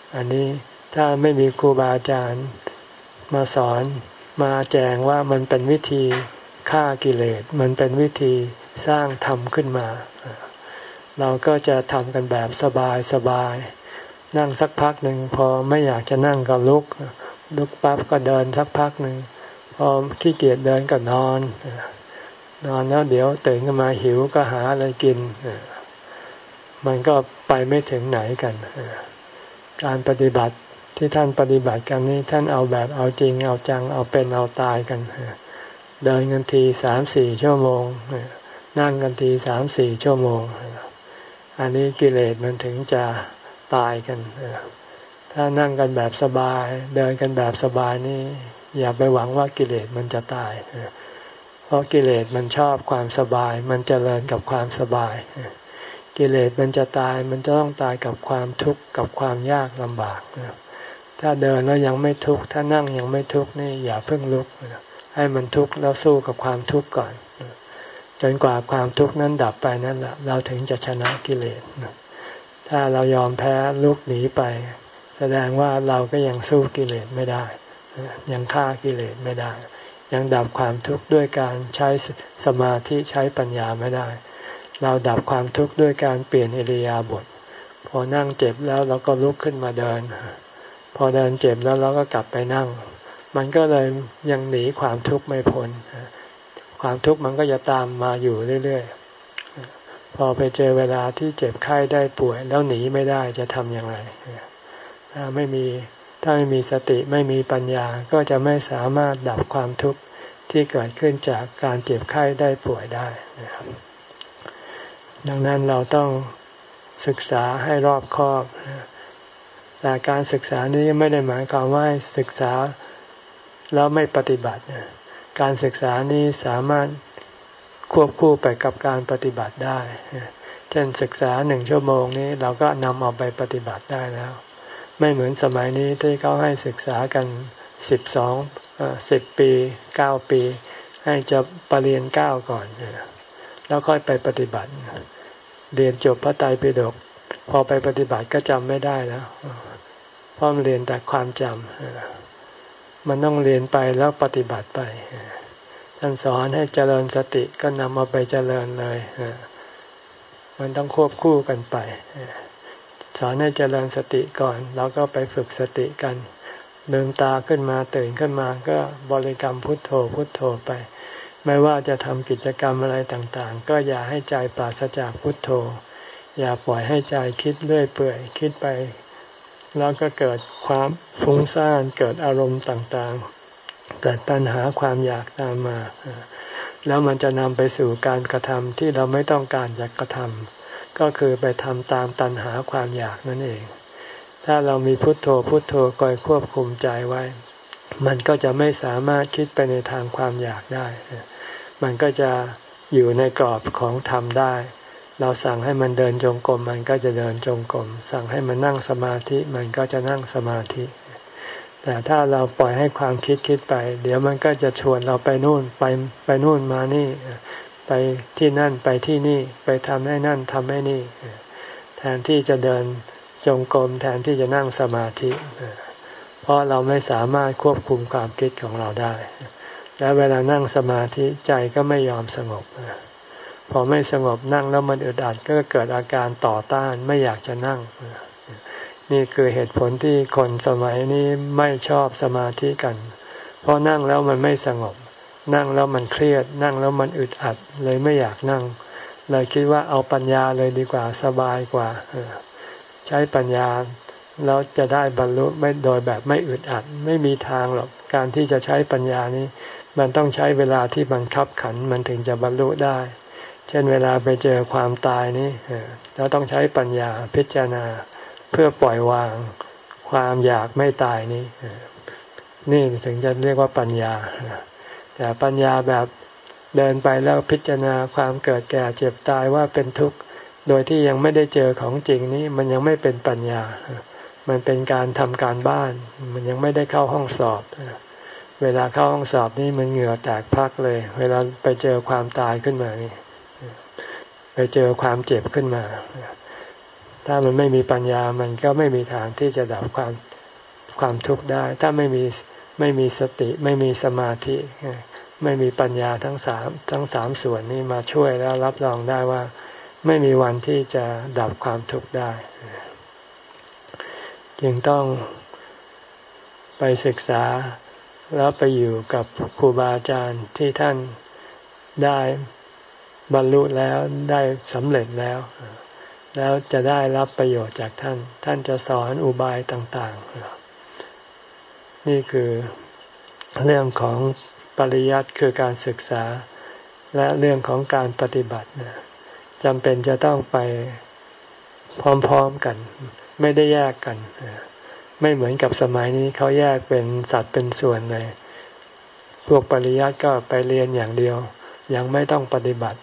อันนี้ถ้าไม่มีครูบาอาจารย์มาสอนมาแจงว่ามันเป็นวิธีฆ่ากิเลสมันเป็นวิธีสร้างธรรมขึ้นมาเราก็จะทำกันแบบสบายสบายนั่งสักพักหนึ่งพอไม่อยากจะนั่งก็ลุกลุกปั๊บก็เดินสักพักหนึ่งพอขี้เกียจเดินก็นอนนอนแล้วเดี๋ยวตื่นขึ้นมาหิวก็หาอะไรกินมันก็ไปไม่ถึงไหนกันการปฏิบัติที่ท่านปฏิบัติกันนี้ท่านเอาแบบเอาจริงเอาจังเอาเป็นเอาตายกันเดินกันทีสามสี่ชั่วโมงนั่งกันทีสามสี่ชั่วโมงอันนี้กิเลสมันถึงจะตายกันถ้านั่งกันแบบสบายเดินกันแบบสบายนี่อย่าไปหวังว่ากิเลสมันจะตายเพราะกิเลสมันชอบความสบายมันเจริญกับความสบายกิเลสมันจะตายมันจะต้องตายกับความทุกข์กับความยากลำบากถ้าเดินแล้วยังไม่ทุกข์ถ้านั่งยังไม่ทุกข์นี่อย่าเพิ่งลุกให้มันทุกข์แล้วสู้กับความทุกข์ก่อนจนกว่าความทุกข์นั้นดับไปนั่นแหละเราถึงจะชนะกิเลสถ้าเรายอมแพ้ลุกหนีไปแสดงว่าเราก็ยังสู้กิเลสไม่ได้ยังฆ่ากิเลสไม่ได้ยังดับความทุกข์ด้วยการใช้สมาธิใช้ปัญญาไม่ได้เราดับความทุกข์ด้วยการเปลี่ยนอิริยาบถพอนั่งเจ็บแล้วเราก็ลุกขึ้นมาเดินพอเดินเจ็บแล้วเราก็กลับไปนั่งมันก็เลยยังหนีความทุกข์ไม่พ้นความทุกข์มันก็จะตามมาอยู่เรื่อยๆพอไปเจอเวลาที่เจ็บไข้ได้ป่วยแล้วหนีไม่ได้จะทำอย่างไรถ้าไม่มีถ้าไม่มีสติไม่มีปัญญาก็จะไม่สามารถดับความทุกข์ที่เกิดขึ้นจากการเจ็บไข้ได้ป่วยได้ดังนั้นเราต้องศึกษาให้รอบคอบแต่การศึกษานี้ไม่ได้หมายความว่าศึกษาแล้วไม่ปฏิบัติการศึกษานี้สามารถควบคู่ไปกับการปฏิบัติได้เช่นศึกษาหนึ่งชั่วโมงนี้เราก็นำเอาไปปฏิบัติได้แล้วไม่เหมือนสมัยนี้ที่เขาให้ศึกษากันสิบสองสิบปีเก้าปีให้จะปริญญาเก้าก่อนแล้วค่อยไปปฏิบัติเรียนจบพระไตรปิฎกพอไปปฏิบัติก็จำไม่ได้แล้วเพราะมันเรียนแต่ความจำมันต้องเรียนไปแล้วปฏิบัติไปท่านสอนให้เจริญสติก็นำเอาไปเจริญเลยมันต้องควบคู่กันไปสอนให้เจริญสติก่อนแล้วก็ไปฝึกสติกันลืมตาขึ้นมาตื่นขึ้นมาก็บริกรรมพุทโธพุทโธไปไม่ว่าจะทำกิจกรรมอะไรต่างๆก็อย่าให้ใจปราศจากพุทโธอย่าปล่อยให้ใจคิดเรื่อยเปื่อยคิดไปแล้วก็เกิดความฟุ้งซ่านเกิดอารมณ์ต่างๆเกิดตัณหาความอยากตามมาแล้วมันจะนำไปสู่การกระทำที่เราไม่ต้องการจะกระทำก็คือไปทำตามตัณหาความอยากนั่นเองถ้าเรามีพุทโธพุทโธคอยควบคุมใจไว้มันก็จะไม่สามารถคิดไปในทางความอยากได้มันก็จะอยู่ในกรอบของธรรมได้เราสั่งให้มันเดินจงกรมมันก็จะเดินจงกรมสั่งให้มันนั่งสมาธิมันก็จะนั่งสมาธิแต่ถ้าเราปล่อยให้ความคิดคิดไปเดี๋ยวมันก็จะชวนเราไปนู่นไปไปนู่นมานี่ไปที่นั่นไปที่นี่ไปทำให้นั่นทำให้นี่แทนที่จะเดินจงกรมแทนที่จะนั่งสมาธิเพราะเราไม่สามารถควบคุมความคิดของเราได้และเวลานั่งสมาธิใจก็ไม่ยอมสงบพอไม่สงบนั่งแล้วมันอึดอัดก็เกิดอาการต่อต้านไม่อยากจะนั่งนี่คือเหตุผลที่คนสมัยนี้ไม่ชอบสมาธิกันเพราะนั่งแล้วมันไม่สงบนั่งแล้วมันเครียดนั่งแล้วมันอึดอัดเลยไม่อยากนั่งเลยคิดว่าเอาปัญญาเลยดีกว่าสบายกว่าใช้ปัญญาแล้วจะได้บรรลุไม่โดยแบบไม่อึดอัดไม่มีทางหรอกการที่จะใช้ปัญญานี้มันต้องใช้เวลาที่บังคับขันมันถึงจะบรรลุได้เช่นเวลาไปเจอความตายนี้เราต้องใช้ปัญญาพิจารณาเพื่อปล่อยวางความอยากไม่ตายนี้นี่ถึงจะเรียกว่าปัญญาแต่ปัญญาแบบเดินไปแล้วพิจารณาความเกิดแก่เจ็บตายว่าเป็นทุกข์โดยที่ยังไม่ได้เจอของจริงนี้มันยังไม่เป็นปัญญามันเป็นการทำการบ้านมันยังไม่ได้เข้าห้องสอบเวลาเข้าห้องสอบนี่มันเหงื่อแตกพรักเลยเวลาไปเจอความตายขึ้นมานี่ไปเจอความเจ็บขึ้นมาแทถ้ามันไม่มีปัญญามันก็ไม่มีทางที่จะดับความความทุกข์ได้ถ้าไม่มีไม่มีสติไม่มีสมาธิไม่มีปัญญาทั้งสามทั้งสามส่วนนี้มาช่วยแล้วรับรองได้ว่าไม่มีวันที่จะดับความทุกข์ได้จึงต้องไปศึกษาแล้วไปอยู่กับครูบาอาจารย์ที่ท่านได้บรรลุแล้วได้สำเร็จแล้วแล้วจะได้รับประโยชน์จากท่านท่านจะสอนอุบายต่างๆนี่คือเรื่องของปริยัติคือการศึกษาและเรื่องของการปฏิบัติจำเป็นจะต้องไปพร้อมๆกันไม่ได้แยกกันไม่เหมือนกับสมัยนี้เขาแยกเป็นสัดเป็นส่วนเลยพวกปริยัติก็ไปเรียนอย่างเดียวยังไม่ต้องปฏิบัติ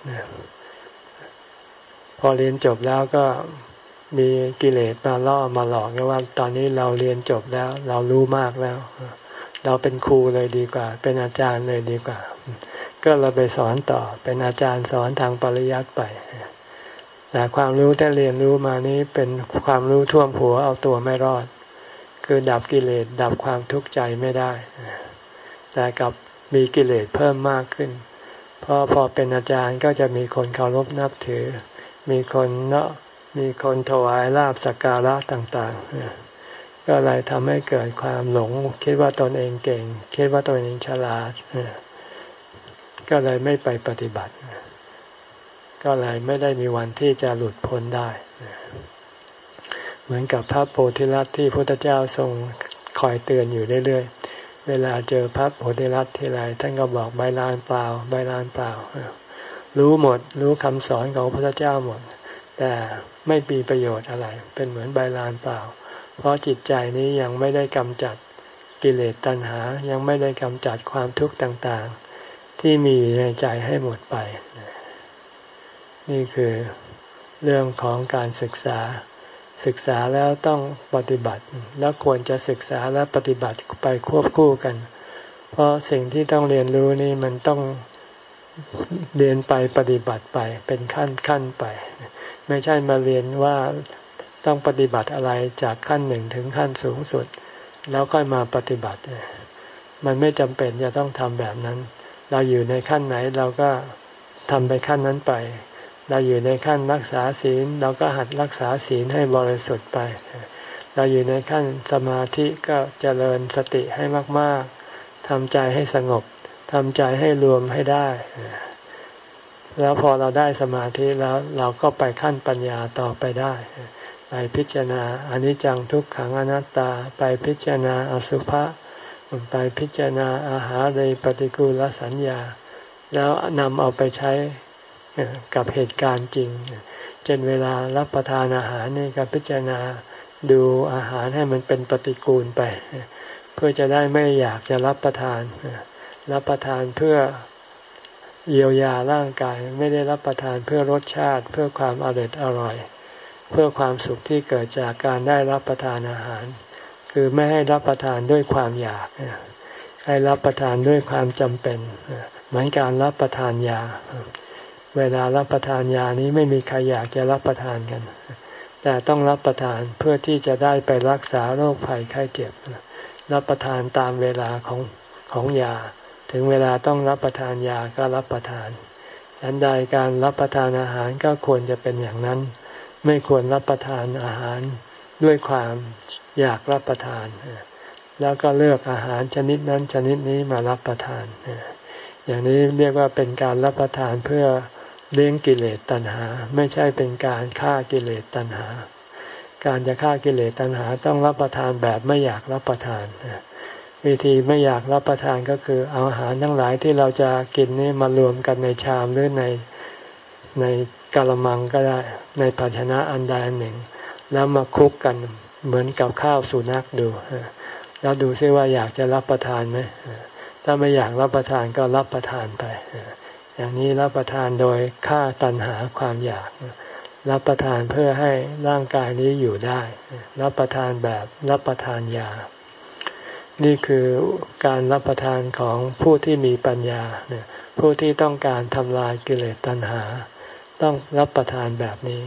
พอเรียนจบแล้วก็มีกิเลสมาล่อมาหลอกว่าตอนนี้เราเรียนจบแล้วเรารู้มากแล้วเราเป็นครูเลยดีกว่าเป็นอาจารย์เลยดีกว่าก็เราไปสอนต่อเป็นอาจารย์สอนทางปริยัติไปแต่ความรู้ที่เรียนรู้มานี้เป็นความรู้ท่วมหัวเอาตัวไม่รอดคือดับกิเลสดับความทุกข์ใจไม่ได้แต่กับมีกิเลสเพิ่มมากขึ้นเพราะพอเป็นอาจารย์ก็จะมีคนเคารพนับถือมีคนเนาะมีคนถวายลาภสักการะต่างๆก็เลยทำให้เกิดความหลงคิดว่าตนเองเก่งคิดว่าตนเองฉลาดก็เลยไม่ไปปฏิบัติก็เลยไม่ได้มีวันที่จะหลุดพ้นได้เหมือนกับพระโพธิลัตที่พระพุทธเจ้าทรงคอยเตือนอยู่เรื่อยๆเวลาเจอพระโพธิลัตทีไรท่านก็บอกใบลานเปล่าใบลานเปล่ารู้หมดรู้คำสอนของพระพุทธเจ้าหมดแต่ไม่มีประโยชน์อะไรเป็นเหมือนใบลานเปล่าเพราะจิตใจนี้ยังไม่ได้กำจัดกิเลสตัณหายังไม่ได้กำจัดความทุกข์ต่างๆที่มีในใจให้หมดไปนี่คือเรื่องของการศึกษาศึกษาแล้วต้องปฏิบัติแล้วควรจะศึกษาและปฏิบัติไปควบคู่กันเพราะสิ่งที่ต้องเรียนรู้นี่มันต้องเรียนไปปฏิบัติไปเป็นขั้นขั้นไปไม่ใช่มาเรียนว่าต้องปฏิบัติอะไรจากขั้นหนึ่งถึงขั้นสูงสุดแล้วค่อยมาปฏิบัติมันไม่จำเป็นจะต้องทำแบบนั้นเราอยู่ในขั้นไหนเราก็ทำไปขั้นนั้นไปเราอยู่ในขั้นรักษาศีลเราก็หัดรักษาศีลให้บริสุทธิ์ไปเราอยู่ในขั้นสมาธิก็เจริญสติให้มากๆทำใจให้สงบทำใจให้รวมให้ได้แล้วพอเราได้สมาธิแล้วเราก็ไปขั้นปัญญาต่อไปได้ไปพิจารณาอนิจจังทุกขังอนัตตาไปพิจารณาอสุภะไปพิจารณาอาหารในปฏิกูลสัญญาแล้วนำเอาไปใช้กับเหตุการณ์จริงเช่นเวลารับประทานอาหารนี่ก็พิจารณาดูอาหารให้มันเป็นปฏิกูลไปเพื่อจะได้ไม่อยากจะรับประทานรับประทานเพื่อเยียวยาร่างกายไม่ได้รับประทานเพื่อรสชาติเพื่อความอร่อยอร่อยเพื่อความสุขที่เกิดจากการได้รับประทานอาหารคือไม่ให้รับประทานด้วยความอยากให้รับประทานด้วยความจำเป็นเหมือนการรับประทานยาเวลารับประทานยานี้ไม่มีใครอยากจะรับประทานกันแต่ต้องรับประทานเพื่อที่จะได้ไปรักษาโรคภัยไข้เจ็บรับประทานตามเวลาของของยาถึงเวลาต้องรับประทานยาก็รับประทานฉันใดการรับประทานอาหารก็ควรจะเป็นอย่างนั้นไม่ควรรับประทานอาหารด้วยความอยากรับประทานแล้วก็เลือกอาหารชนิดนั้นชนิดนี้มารับประทานอย่างนี้เรียกว่าเป็นการรับประทานเพื่อเลี้ยงกิเลสตัณหาไม่ใช่เป็นการฆ่ากิเลสตัณหาการจะฆ่ากิเลสตัณหาต้องรับประทานแบบไม่อยากรับประทานวิธีไม่อยากรับประทานก็คือเอาอาหารทั้งหลายที่เราจะกินนี่มารวมกันในชามหรือในในกะละมังก็ได้ในภาชนะอันใดอันหนึ่งแล้วมาคลุกกันเหมือนกับข้าวสุนัขดูแล้วดูซิว่าอยากจะรับประทานไหมถ้าไม่อยากรับประทานก็รับประทานไปอย่างนี้รับประทานโดยฆ่าตัณหาความอยากรับประทานเพื่อให้ร่างกายนี้อยู่ได้รับประทานแบบรับประทานยานี่คือการรับประทานของผู้ที่มีปัญญาผู้ที่ต้องการทำลายกิเลสตัณหาต้องรับประทานแบบนี้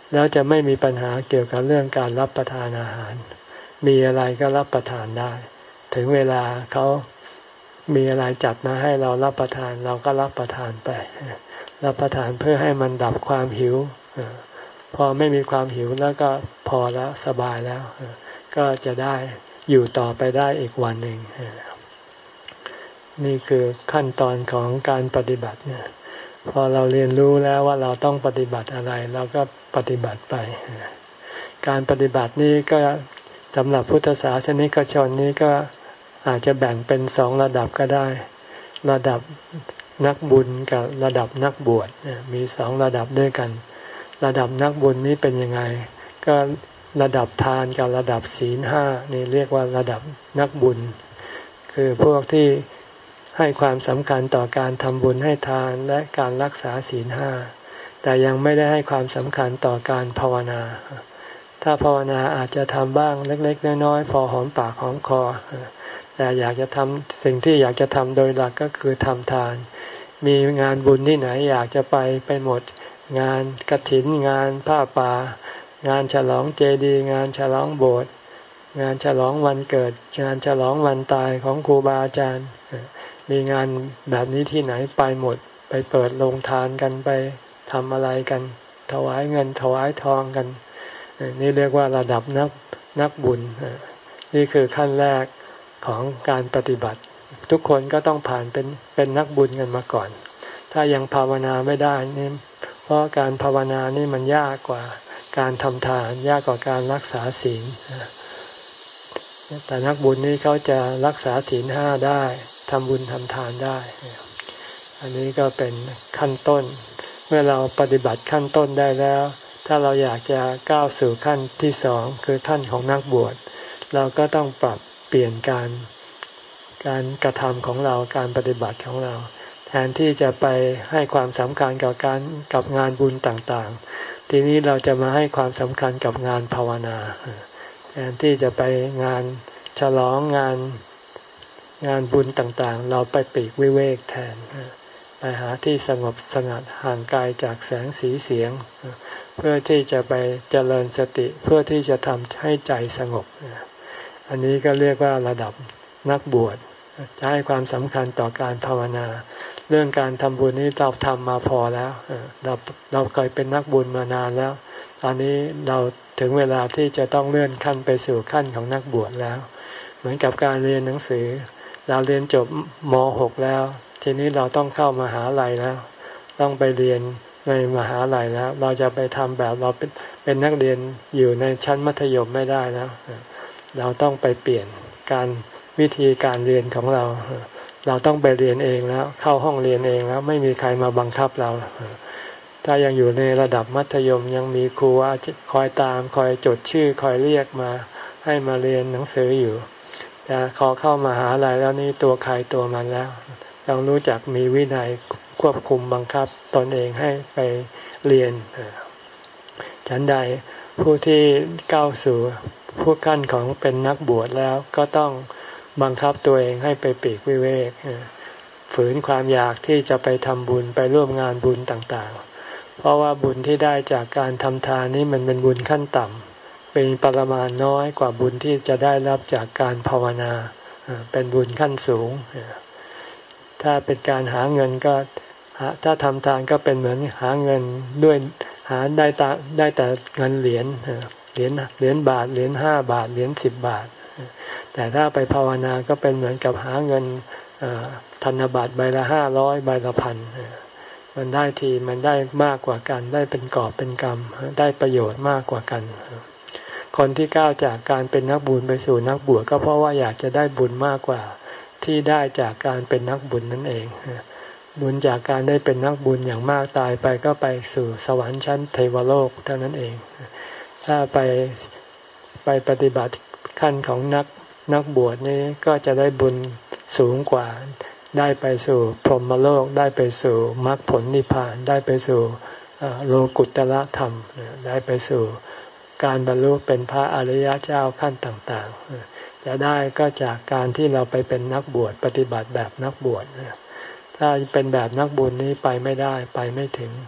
แล้วจะไม่มีปัญหาเกี่ยวกับเรื่องการรับประทานอาหารมีอะไรก็รับประทานได้ถึงเวลาเขามีอะไรจัดมาให้เรารับประทานเราก็รับประทานไปรับประทานเพื่อให้มันดับความหิวพอไม่มีความหิวแล้วก็พอแล้วสบายแล้วก็จะได้อยู่ต่อไปได้อีกวันหนึ่งนี่คือขั้นตอนของการปฏิบัติเนี่ยพอเราเรียนรู้แล้วว่าเราต้องปฏิบัติอะไรเราก็ปฏิบัติไปการปฏิบัตินี้ก็สำหรับพุทธศาสนิกชนนี้ก็อาจจะแบ่งเป็นสองระดับก็ได้ระดับนักบุญกับระดับนักบวชมีสองระดับด้วยกันระดับนักบุญนี้เป็นยังไงก็ระดับทานกับระดับศีลห้านี่เรียกว่าระดับนักบุญคือพวกที่ให้ความสำคัญต่อการทำบุญให้ทานและการรักษาศีลห้าแต่ยังไม่ได้ให้ความสำคัญต่อการภาวนาถ้าภาวนาอาจจะทำบ้างเล็กๆน้อยๆพอหอมปากหอมคอแต่อยากจะทำสิ่งที่อยากจะทำโดยหลักก็คือทำทานมีงานบุญที่ไหนอยากจะไปไปหมดงานกฐินงานผ้าป่างานฉลองเจดีย์งานฉลองโบสถ์งานฉลองวันเกิดงานฉลองวันตายของครูบาอาจารย์มีงานแบบนี้ที่ไหนไปหมดไปเปิดโรงทานกันไปทำอะไรกันถวายเงินถวายทองกันนี่เรียกว่าระดับนักนักบุญนี่คือขั้นแรกของการปฏิบัติทุกคนก็ต้องผ่านเป็นเป็นนักบุญกันมาก่อนถ้ายังภาวนาไม่ได้นี่เพราะการภาวนานี่มันยากกว่าการทำทานยากกว่าการรักษาศีลแต่นักบุญนี่เขาจะรักษาศีลห้าได้ทำบุญทำทานได้อันนี้ก็เป็นขั้นต้นเมื่อเราปฏิบัติขั้นต้นได้แล้วถ้าเราอยากจะก้าวสู่ขั้นที่สองคือขั้นของนักบวชเราก็ต้องปรับเปลี่ยนการการกระทำของเราการปฏิบัติของเราแทนที่จะไปให้ความสำคัญกับการกับงานบุญต่างๆทีนี้เราจะมาให้ความสำคัญกับงานภาวนาแทนที่จะไปงานฉลองงานงานบุญต่างๆเราไปปีกวิเวกแทนไปหาที่สงบสงัดห่างไกลจากแสงสีเสียงเพื่อที่จะไปเจริญสติเพื่อที่จะทำให้ใจสงบอันนี้ก็เรียกว่าระดับนักบวชจะให้ความสำคัญต่อการภาวนาเรื่องการทำบุญนี้เราทำมาพอแล้วเราเราเคยเป็นนักบุญมานานแล้วตอนนี้เราถึงเวลาที่จะต้องเลื่อนขั้นไปสู่ขั้นของนักบวชแล้วเหมือนกับการเรียนหนังสือเราเรียนจบม หก แล้วทีนี้เราต้องเข้ามหาลัยแล้วต้องไปเรียนในมหาลัยแล้วเราจะไปทำแบบเราเป็นเป็นนักเรียนอยู่ในชั้นมัธยมไม่ได้แล้วเราต้องไปเปลี่ยนการวิธีการเรียนของเราเราต้องไปเรียนเองแล้วเข้าห้องเรียนเองแล้วไม่มีใครมาบังคับเราถ้ายังอยู่ในระดับมัธยมยังมีครูคอยตามคอยจดชื่อคอยเรียกมาให้มาเรียนหนังสืออยู่แต่ขอเข้ามหาลัยแล้วนี่ตัวใครตัวมันแล้วต้องรู้จักมีวินัยควบคุมบังคับตนเองให้ไปเรียนฉันใดผู้ที่ก้าวสู่ผู้ขั้นของเป็นนักบวชแล้วก็ต้องบังคับตัวเองให้ไปปีกวิเวกฝืนความอยากที่จะไปทำบุญไปร่วมงานบุญต่างๆเพราะว่าบุญที่ได้จากการทำทานนี้มันเป็นบุญขั้นต่ำเป็นปริมาณน้อยกว่าบุญที่จะได้รับจากการภาวนาเป็นบุญขั้นสูงถ้าเป็นการหาเงินก็ถ้าทำทานก็เป็นเหมือนหาเงินด้วยหาได้ตาได้แต่เงินเหรียญเหรียญเหรียญบาทเหรียญห้าบาทเหรียญสิบบาทแต่ถ้าไปภาวนาก็เป็นเหมือนกับหาเงินธนบัตรใบละห้าร้อยใบละพันมันได้ทีมันได้มากกว่ากันได้เป็นกอบเป็นกำได้ประโยชน์มากกว่ากันคนที่ก้าวจากการเป็นนักบุญไปสู่นักบวชก็เพราะว่าอยากจะได้บุญมากกว่าที่ได้จากการเป็นนักบุญนั่นเองบุญจากการได้เป็นนักบุญอย่างมากตายไปก็ไปสู่สวรรค์ชั้นเทวโลกเท่านั้นเองถ้าไปไปปฏิบัติขั้นของนักนักบวชนี้ก็จะได้บุญสูงกว่าได้ไปสู่พรหมโลกได้ไปสู่มรรคผลนิพพานได้ไปสู่โลกุตตรธรรมได้ไปสู่การบรรลุเป็นพระอริยเจ้าขั้นต่างๆจะได้ก็จากการที่เราไปเป็นนักบวชปฏิบัติแบบนักบวชถ้าเป็นแบบนักบุญนี้ไปไม่ได้ไปไม่ถึง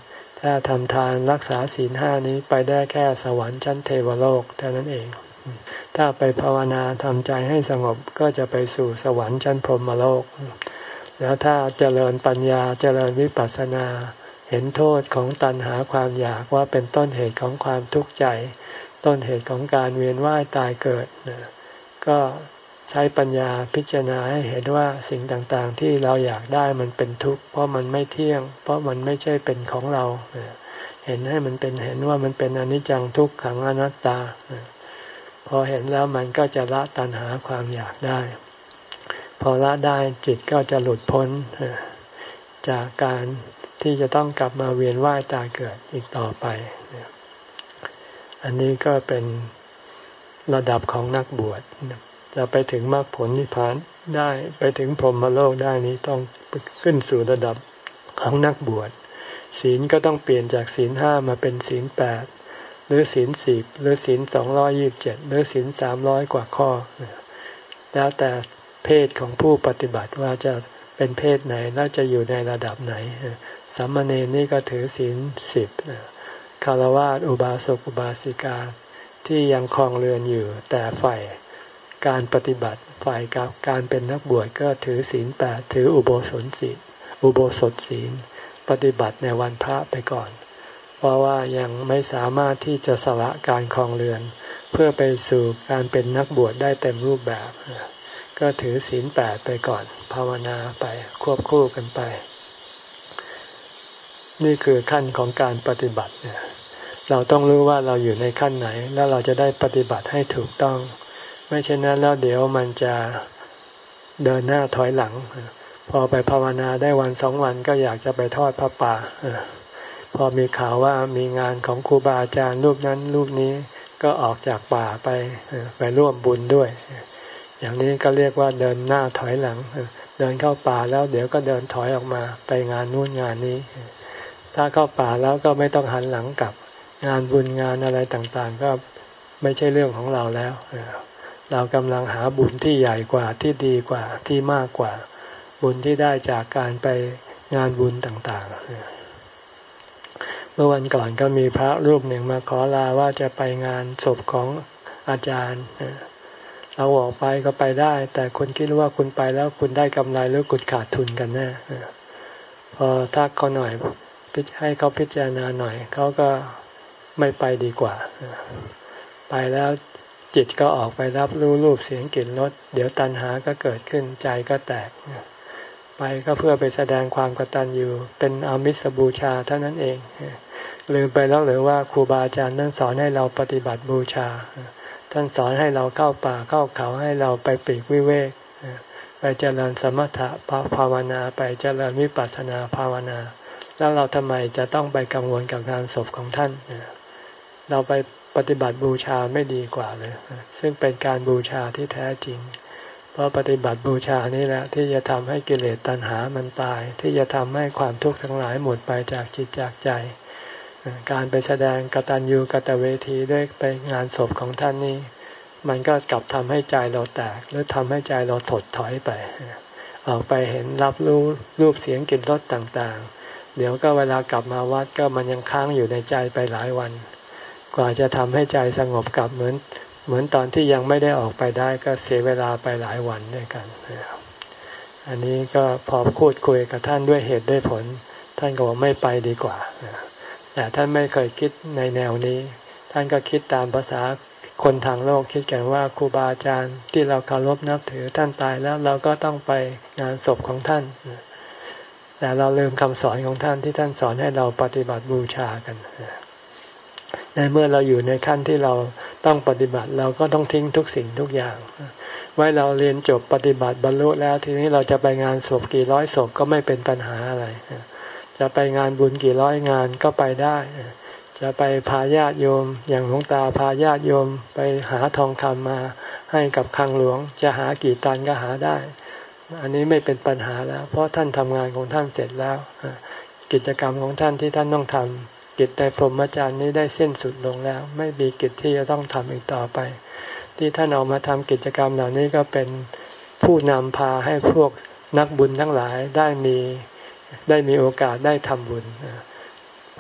ถ้าทำทานรักษาศีลห้านี้ไปได้แค่สวรรค์ชั้นเทวโลกเท่านั้นเองถ้าไปภาวนาทำใจให้สงบก็จะไปสู่สวรรค์ชั้นพรหมโลกแล้วถ้าเจริญปัญญาเจริญวิปัสสนาเห็นโทษของตัณหาความอยากว่าเป็นต้นเหตุของความทุกข์ใจต้นเหตุของการเวียนว่ายตายเกิดก็ใช้ปัญญาพิจารณาให้เห็นว่าสิ่งต่างๆที่เราอยากได้มันเป็นทุกข์เพราะมันไม่เที่ยงเพราะมันไม่ใช่เป็นของเราเห็นให้มันเป็นเห็นว่ามันเป็นอนิจจังทุกขังอนัตตาพอเห็นแล้วมันก็จะละตัณหาความอยากได้พอละได้จิตก็จะหลุดพ้นจากการที่จะต้องกลับมาเวียนว่ายตายเกิดอีกต่อไปอันนี้ก็เป็นระดับของนักบวชจะไปถึงมรรคผลนิพพานได้ไปถึงพรหมโลกได้นี้ต้องขึ้นสู่ระดับของนักบวชศีลก็ต้องเปลี่ยนจากศีลห้ามาเป็นศีลแปดหรือศีลสิบหรือศีลสองร้อยยี่สิบเจ็ดหรือศีลสามร้อยกว่าข้อแล้วแต่เพศของผู้ปฏิบัติว่าจะเป็นเพศไหนแล้วจะอยู่ในระดับไหนสามเณรนี่ก็ถือศีลสิบฆราวาสอุบาสกอุบาสิกาที่ยังครองเรือนอยู่แต่ฝ่ายการปฏิบัติฝ่ายกับการเป็นนักบวชก็ถือศีลแปดถืออุโบสถศีลอุโบสถศีลปฏิบัติในวันพระไปก่อนเพราะว่ายังไม่สามารถที่จะสละการครองเรือนเพื่อไปสู่การเป็นนักบวชได้เต็มรูปแบบก็ถือศีลแปดไปก่อนภาวนาไปควบคู่กันไปนี่คือขั้นของการปฏิบัติเนี่ยเราต้องรู้ว่าเราอยู่ในขั้นไหนแล้วเราจะได้ปฏิบัติให้ถูกต้องไม่เช่นนั้นแล้วเดี๋ยวมันจะเดินหน้าถอยหลังพอไปภาวนาได้วันสองวันก็อยากจะไปทอดผ้าป่าพอมีข่าวว่ามีงานของครูบาอาจารย์รูปนั้นรูปนี้ก็ออกจากป่าไปไปร่วมบุญด้วยอย่างนี้ก็เรียกว่าเดินหน้าถอยหลังเดินเข้าป่าแล้วเดี๋ยวก็เดินถอยออกมาไปงานนู่นงานนี้ถ้าเข้าป่าแล้วก็ไม่ต้องหันหลังกลับงานบุญงานอะไรต่างๆก็ไม่ใช่เรื่องของเราแล้วเรากำลังหาบุญที่ใหญ่กว่าที่ดีกว่าที่มากกว่าบุญที่ได้จากการไปงานบุญต่างๆเมื่อวันก่อนก็มีพระรูปหนึ่งมาขอลาว่าจะไปงานศพของอาจารย์เราออกไปก็ไปได้แต่คุณคิดว่าคุณไปแล้วคุณได้กำไรหรือคุณขาดทุนกันแน่พอทักเขาหน่อยให้เขาพิจารณาหน่อยเขาก็ไม่ไปดีกว่าไปแล้วจิตก็ออกไปรับรู้รูปเสียงกลิ่นรสเดี๋ยวตัณหาก็เกิดขึ้นใจก็แตกไปก็เพื่อไปแสดงความกตัญญูเป็นอามิสบูชาเท่านั้นเองลืมไปแล้วหรือว่าครูบาอาจารย์ท่านสอนให้เราปฏิบัติบูชาท่านสอนให้เราเข้าป่าเข้าเขาให้เราไปปีกวิเวกไปเจริญสมถะภาวนาไปเจริญวิปัสสนาภาวนาแล้วเราทำไมจะต้องไปกังวลกับงานศพของท่านเราไปปฏิบัติบูชาไม่ดีกว่าเลยซึ่งเป็นการบูชาที่แท้จริงเพราะปฏิบัติบูชานี่แหละที่จะทำให้กิเลสตัณหามันตายที่จะทำให้ความทุกข์ทั้งหลายหมดไปจากจิตจากใจการไปแสดงกตัญญูกตเวทีด้วยไปงานศพของท่านนี่มันก็กลับทำให้ใจเราแตกหรือทำให้ใจเราถดถอยไปออกไปเห็นรับรู้รูปเสียงกลิ่นรสต่างๆเดี๋ยวก็เวลากลับมาวัดก็มันยังค้างอยู่ในใจไปหลายวันกว่าจะทำให้ใจสงบกลับเหมือนเหมือนตอนที่ยังไม่ได้ออกไปได้ก็เสียเวลาไปหลายวันด้วยกันอันนี้ก็พอพูดคุยกับท่านด้วยเหตุด้วยผลท่านก็บอกไม่ไปดีกว่าแต่ท่านไม่เคยคิดในแนวนี้ท่านก็คิดตามภาษาคนทางโลกคิดกันว่าครูบาอาจารย์ที่เราเคารพนับถือท่านตายแล้วเราก็ต้องไปงานศพของท่านแต่เราลืมคำสอนของท่านที่ท่านสอนให้เราปฏิบัติบูชากันในเมื่อเราอยู่ในขั้นที่เราต้องปฏิบัติเราก็ต้องทิ้งทุกสิ่งทุกอย่างไว้เราเรียนจบปฏิบัติบรรลุแล้วทีนี้เราจะไปงานศพกี่ร้อยศพก็ไม่เป็นปัญหาอะไรจะไปงานบุญกี่ร้อยงานก็ไปได้จะไปพาญาติโยมอย่างหลวงตาพาญาติโยมไปหาทองคำมาให้กับคลังหลวงจะหากี่ตันก็หาได้อันนี้ไม่เป็นปัญหาแล้วเพราะท่านทำงานของท่านเสร็จแล้วกิจกรรมของท่านที่ท่านต้องทำกิจในพรหมจรรย์นี้ได้สิ้นสุดลงแล้วไม่มีกิจที่จะต้องทำอีกต่อไปที่ท่านออกมาทำกิจกรรมเหล่านี้ก็เป็นผู้นำพาให้พวกนักบุญทั้งหลายได้มีได้มีโอกาสได้ทำบุญ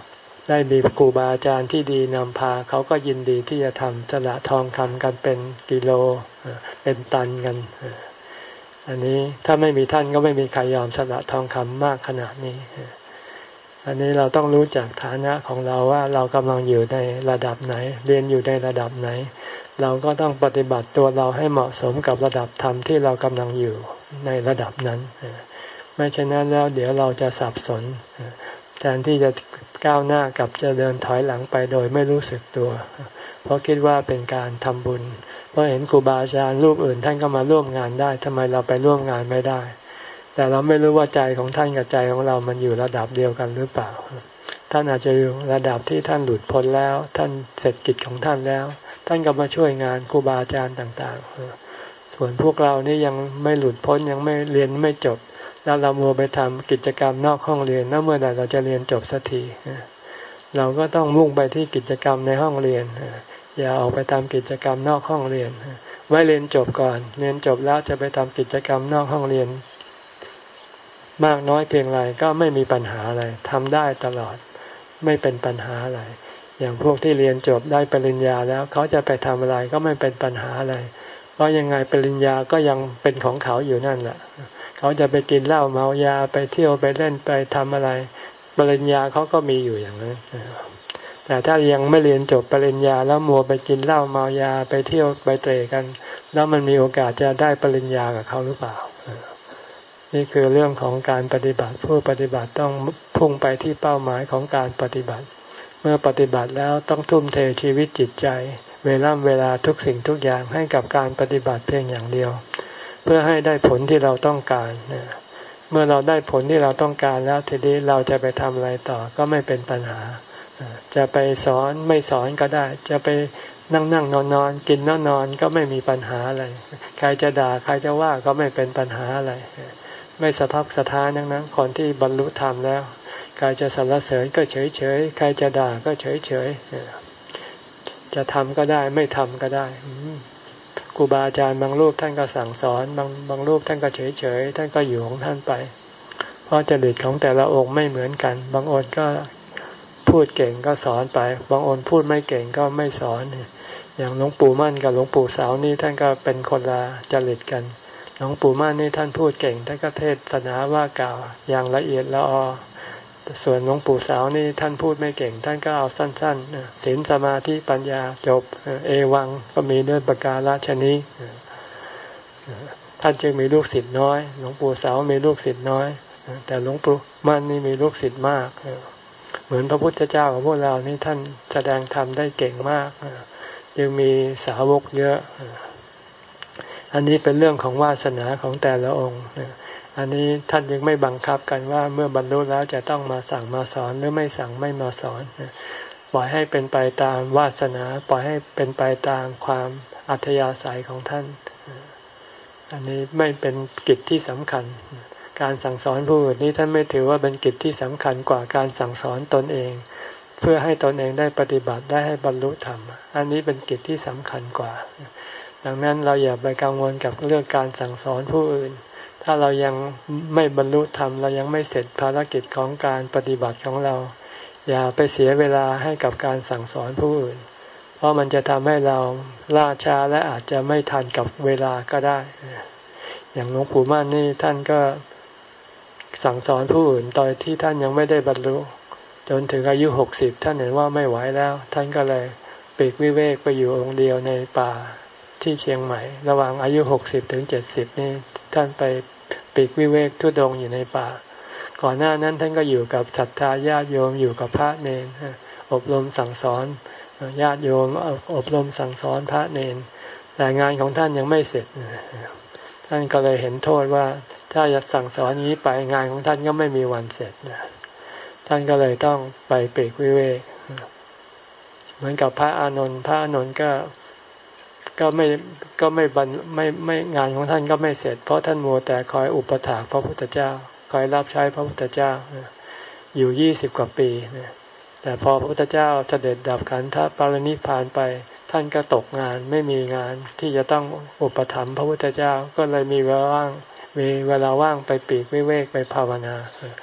ได้มีครูบาอาจารย์ที่ดีนำพาเขาก็ยินดีที่จะทำสละทองคำกันเป็นกิโลเป็นตันกันอันนี้ถ้าไม่มีท่านก็ไม่มีใครยอมสละทองคำมากขนาดนี้อันนี้เราต้องรู้จักฐานะของเราว่าเรากำลังอยู่ในระดับไหนเรียนอยู่ในระดับไหนเราก็ต้องปฏิบัติตัวเราให้เหมาะสมกับระดับธรรมที่เรากำลังอยู่ในระดับนั้นไม่เช่นนั้นแล้วเดี๋ยวเราจะสับสนแทนที่จะก้าวหน้ากับจะเดินถอยหลังไปโดยไม่รู้สึกตัวเพราะคิดว่าเป็นการทำบุญเพราะเห็นครูบาอาจารย์รูปอื่นท่านก็มาร่วมงานได้ทำไมเราไปร่วมงานไม่ได้แต่เราไม่รู้ว่าใจของท่านกับใจของเรามันอยู่ระดับเดียวกันหรือเปล่าท่านอาจจะอยู่ระดับที่ท่านหลุดพ้นแล้วท่านเสร็จกิจของท่านแล้วท่านก็มาช่วยงานครูบาอาจารย์ต่างๆส่วนพวกเรานี่ยังไม่หลุดพ้นยังไม่เรียนไม่จบแล้วเรามัวไปทำกิจกรรมนอกห้องเรียนแล้วเมื่อใดเราจะเรียนจบสักทีเราก็ต้องมุ่งไปที่กิจกรรมในห้องเรียนอย่าออกไปทำกิจกรรมนอกห้องเรียนไว้เรียนจบก่อนเรียนจบแล้วจะไปทำกิจกรรมนอกห้องเรียนมากน้อยเพียงไรก็ไม่มีปัญหาอะไรทำได้ตลอดไม่เป็นปัญหาอะไรอย่างพวกที่เรียนจบได้ปริญญาแล้วเขาจะไปทำอะไรก็ไม่เป็นปัญหาอะไรเพราะยังไงปริญญาก็ยังเป็นของเขาอยู่นั่นแหละเขาจะไปกินเหล้าเมายาไปเที่ยวไปเล่นไปทำอะไรปริญญาเขาก็มีอยู่อย่างนั้นแต่ถ้ายังไม่เรียนจบปริญญาแล้วมัวไปกินเหล้าเมายาไปเที่ยวไปเตะกันแล้วมันมีโอกาสจะได้ปริญญากับเขาหรือเปล่านี่คือเรื่องของการปฏิบัติผู้ปฏิบัติต้องพุ่งไปที่เป้าหมายของการปฏิบัติเมื่อปฏิบัติแล้วต้องทุ่มเทชีวิตจิตใจเวลาเวลาทุกสิ่งทุกอย่างให้กับการปฏิบัติเพียงอย่างเดียวเพื่อให้ได้ผลที่เราต้องการเมื่อเราได้ผลที่เราต้องการแล้วทีนี้เราจะไปทำอะไรต่อก็ไม่เป็นปัญหาจะไปสอนไม่สอนก็ได้จะไปนั่งนั่งนอนนอนกินนอนนอนก็ไม่มีปัญหาอะไรใครจะด่าใครจะว่าก็ไม่เป็นปัญหาอะไรไม่สะทกสะท้านทั้งนั้นคนที่บรรลุธรรมแล้วใครจะสรรเสริญก็เฉยเฉยใครจะด่าก็เฉยเฉยจะทำก็ได้ไม่ทำก็ได้ครูบาอาจารย์บางรูปท่านก็สั่งสอนบางบางรูปท่านก็เฉยเฉยท่านก็อยู่ของท่านไปเพราะจริตของแต่ละองค์ไม่เหมือนกันบางองค์ก็พูดเก่งก็สอนไปบางองค์พูดไม่เก่งก็ไม่สอนอย่างหลวงปู่มั่นกับหลวงปู่เสานี่ท่านก็เป็นคนละจริตกันหลวงปู่มั่นนี่ท่านพูดเก่งท่านก็เทศนาว่ากล่าวอย่างละเอียดละออส่วนหลวงปู่เสานี่ท่านพูดไม่เก่งท่านก็เอาสั้นๆศีลสมาธิปัญญาจบเอวังก็มีด้วยประการฉะนี้ท่านจึงมีลูกศิษย์น้อยหลวงปู่เสามีลูกศิษย์น้อยแต่หลวงปู่มั่นนี่มีลูกศิษย์มากเหมือนพระพุทธเจ้าของพวกเรานี่ท่านแสดงธรรมได้เก่งมากยังมีสาวกเยอะอันนี้เป็นเรื่องของวาสนาของแต่ละองค์อันนี้ท่านยังไม่บังคับกันว่าเมื่อบรรลุแล้วจะต้องมาสั่งมาสอนหรือไม่สั่งไม่มาสอนปล่อยให้เป็นไปตามวาสนาปล่อยให้เป็นไปตามความอัธยาศัยของท่านอันนี้ไม่เป็นกิจที่สำคัญการสั่งสอนผู้อื่นนี้ท่านไม่ถือว่าเป็นกิจที่สำคัญกว่าการสั่งสอนตนเองเพื่อให้ตนเองได้ปฏิบัติได้ให้บรรลุธรรมอันนี้เป็นกิจที่สำคัญกว่าดังนั้นเราอย่าไปกังวลกับเรื่องการสั่งสอนผู้อื่นถ้าเรายังไม่บรรลุธรรมเรายังไม่เสร็จภารกิจของการปฏิบัติของเราอย่าไปเสียเวลาให้กับการสั่งสอนผู้อื่นเพราะมันจะทำให้เราล่าช้าและอาจจะไม่ทันกับเวลาก็ได้อย่างหลวงปู่มั่นนี่ท่านก็สั่งสอนผู้อื่นตอนที่ท่านยังไม่ได้บรรลุจนถึงอายุหกสิบท่านเห็นว่าไม่ไหวแล้วท่านก็เลยปลีกวิเวกไปอยู่องค์เดียวในป่าที่เชียงใหม่ระหว่างอายุหกสิบถึงเจ็ดสิบนี่ท่านไปปลีกวิเวกทุดงอยู่ในป่าก่อนหน้านั้นท่านก็อยู่กับศรัทธาญาติโยมอยู่กับพระเนรอบรมสั่งสอนญาติโยมอบรมสั่งสอนพระเนรแต่งานของท่านยังไม่เสร็จท่านก็เลยเห็นโทษว่าถ้าจะสั่งสอนนี้ไปงานของท่านก็ไม่มีวันเสร็จท่านก็เลยต้องไปปลีกวิเวกเหมือนกับพระอานนท์พระอานนท์ก็ก็ไม่ก็ไม่บรรไม่ไม่งานของท่านก็ไม่เสร็จเพราะท่านมัวแต่คอยอุปถากพระพุทธเจ้าคอยรับใช้พระพุทธเจ้าอยู่ยี่สิบกว่าปีแต่พอพระพุทธเจ้าเสด็จดับขันธปรินิพพานไปท่านก็ตกงานไม่มีงานที่จะต้องอุปถัมภ์พระพุทธเจ้าก็เลยมีเวลาว่างมีเวลาว่างไปปลีกวิเวกไปภาวนา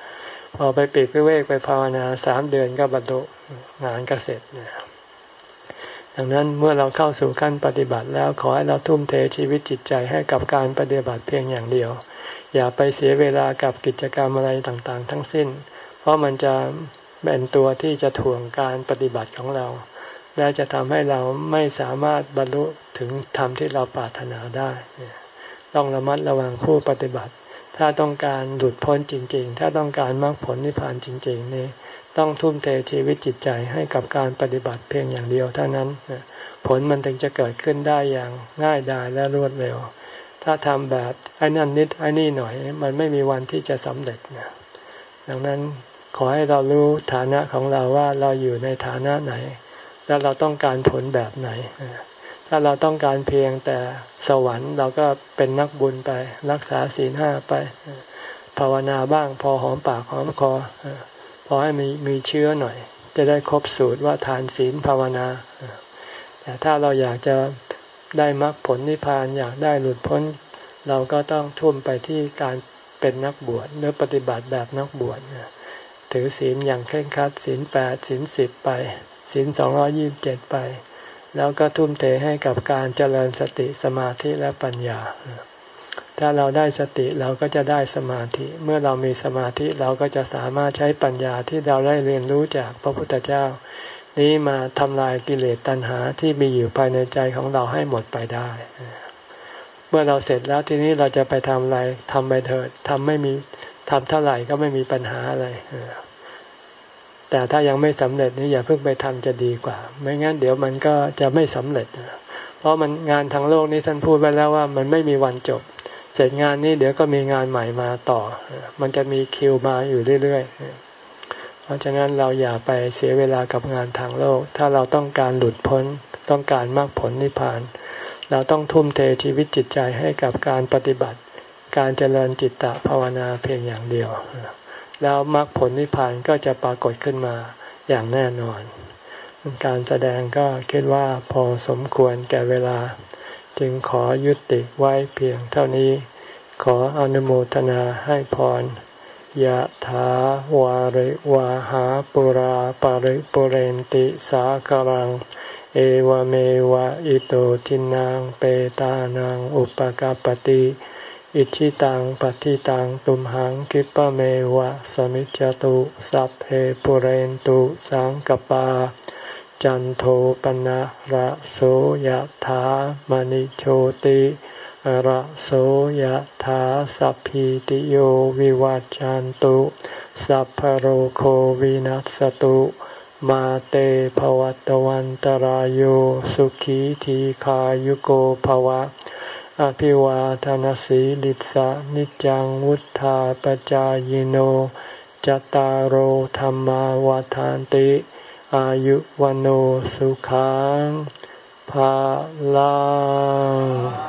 พอไปปีกวิเวกไปภาวนาสามเดือนก็บรรลุงานก็เสร็จเนี่ยดังนั้นเมื่อเราเข้าสู่ขั้นปฏิบัติแล้วขอให้เราทุ่มเทชีวิตจิตใจให้กับการปฏิบัติเพียงอย่างเดียวอย่าไปเสียเวลากับกิจกรรมอะไรต่างๆทั้งสิ้นเพราะมันจะเป็นตัวที่จะถ่วงการปฏิบัติของเราและจะทำให้เราไม่สามารถบรรลุถึงธรรมที่เราปรารถนาได้ต้องระมัดระวังผู้ปฏิบัติถ้าต้องการหลุดพ้นจริงๆถ้าต้องการมรรคผลนิพพานจริงๆนี่ต้องทุ่มเทชีวิตจิตใจให้กับการปฏิบัติเพียงอย่างเดียวเท่านั้นผลมันถึงจะเกิดขึ้นได้อย่างง่ายดายและรวดเร็วถ้าทำแบบไอ้นั่นนิดไอ้นี่หน่อยมันไม่มีวันที่จะสำเร็จนะดังนั้นขอให้เรารู้ฐานะของเราว่าเราอยู่ในฐานะไหนและเราต้องการผลแบบไหนถ้าเราต้องการเพียงแต่สวรรค์เราก็เป็นนักบุญไปรักษาศีลห้าไปภาวนาบ้างพอหอมปากหอมคอพอให้มีมีเชื้อหน่อยจะได้ครบสูตรว่าทานศีลภาวนาแต่ถ้าเราอยากจะได้มรรคผลนิพพานอยากได้หลุดพ้นเราก็ต้องทุ่มไปที่การเป็นนักบวชหรือปฏิบัติแบบนักบวชถือศีลอย่างเคร่งครัดศีลแปดศีลสิบไปศีลสองร้อยยี่สิบเจ็ดไปแล้วก็ทุ่มเทให้กับการเจริญสติสมาธิและปัญญาถ้าเราได้สติเราก็จะได้สมาธิเมื่อเรามีสมาธิเราก็จะสามารถใช้ปัญญาที่เราได้เรียนรู้จากพระพุทธเจ้านี้มาทำลายกิเลสตัณหาที่มีอยู่ภายในใจของเราให้หมดไปได้เมื่อเราเสร็จแล้วทีนี้เราจะไปทำอะไรทำไปเถิดทำไม่มีทำเท่าไหร่ก็ไม่มีปัญหาอะไรแต่ถ้ายังไม่สำเร็จนี่อย่าเพิ่งไปทำจะดีกว่าไม่งั้นเดี๋ยวมันก็จะไม่สำเร็จเพราะมันงานทางโลกนี้ท่านพูดไว้แล้วว่ามันไม่มีวันจบเสร็จงานนี้เดี๋ยวก็มีงานใหม่มาต่อมันจะมีคิวมาอยู่เรื่อยๆเพราะฉะนั้นเราอย่าไปเสียเวลากับงานทางโลกถ้าเราต้องการหลุดพ้นต้องการมรรคผลนิพพานเราต้องทุ่มเทชีวิตจิตใจให้กับการปฏิบัติการเจริญจิตตภาวนาเพียงอย่างเดียวแล้วมรรคผลนิพพานก็จะปรากฏขึ้นมาอย่างแน่นอนการแสดงก็คิดว่าพอสมควรแก่เวลาจึงขอยุติไว้เพียงเท่านี้ขออนุโมทนาให้พรยะถาวาริวาหาปุราปาริปุเรนติสาคารังเอวเมวะอิโตทินังเปตานังอุปกปติอิชิตังปฏิตังตุมหังคิปะเมวะสมิจจตุสัพเพปุเรนตุสังกปาจันโทปนะระโสยถามณิโชติระโสยถาสัพพิติโยวิวัจจันตุสัพพโรโควินัสตุมาเตภวัตวันตรายโยสุขีทีขายุโกภวะอภิวาทนาสีลิสะนิจังวุธาปจายโนจตารโหธรรมาวาทานติอายุวันโอสุขังภาลัง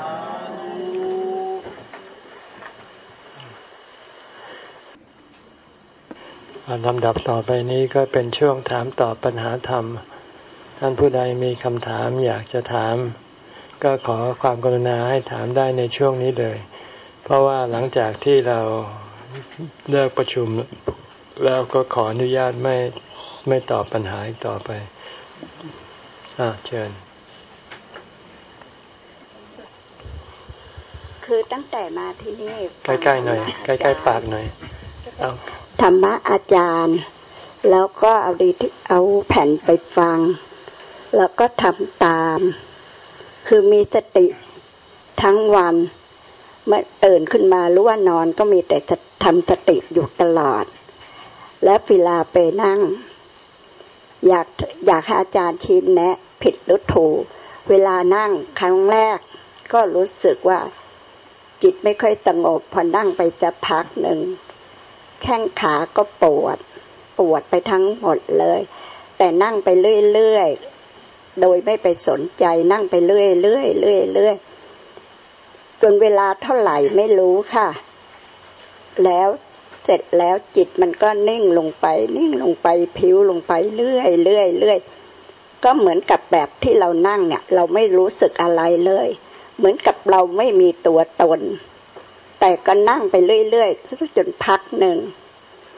ลำดับต่อไปนี้ก็เป็นช่วงถามตอบปัญหาธรรมท่านผู้ใดมีคำถามอยากจะถามก็ขอความกรุณาให้ถามได้ในช่วงนี้เลยเพราะว่าหลังจากที่เราเลิกประชุมแล้วก็ขออนุญาตไม่ไม่ตอบปัญหาอีกต่อไปอ่ะเชิญคือตั้งแต่มาที่นี่ใกล้ๆหน่อยใกล้ๆปากหน่อยเอาธรรมะอาจารย์แล้วก็เอาดีที่เอาแผ่นไปฟังแล้วก็ทำตามคือมีสติทั้งวันเมื่อตื่นขึ้นมาหรือว่านอนก็มีแต่ทำสติอยู่ตลอดและเวลาไปนั่งอยากอยากให้อาจารย์ชี้แนะผิดหรือถูกเวลานั่งครั้งแรกก็รู้สึกว่าจิตไม่ค่อยสงบพอนั่งไปจะพักหนึ่งแข้งขาก็ปวดปวดไปทั้งหมดเลยแต่นั่งไปเรื่อยๆโดยไม่ไปสนใจนั่งไปเรื่อยๆเรื่อยๆจนเวลาเท่าไหร่ไม่รู้ค่ะแล้วเสร็จแล้วจิตมันก็นิ่งลงไปนิ่งลงไปผิวลงไปเรื่อยๆเรื่อยๆก็เหมือนกับแบบที่เรานั่งเนี่ยเราไม่รู้สึกอะไรเลยเหมือนกับเราไม่มีตัวตนแต่ก็นั่งไปเรื่อยๆจนพักหนึ่ง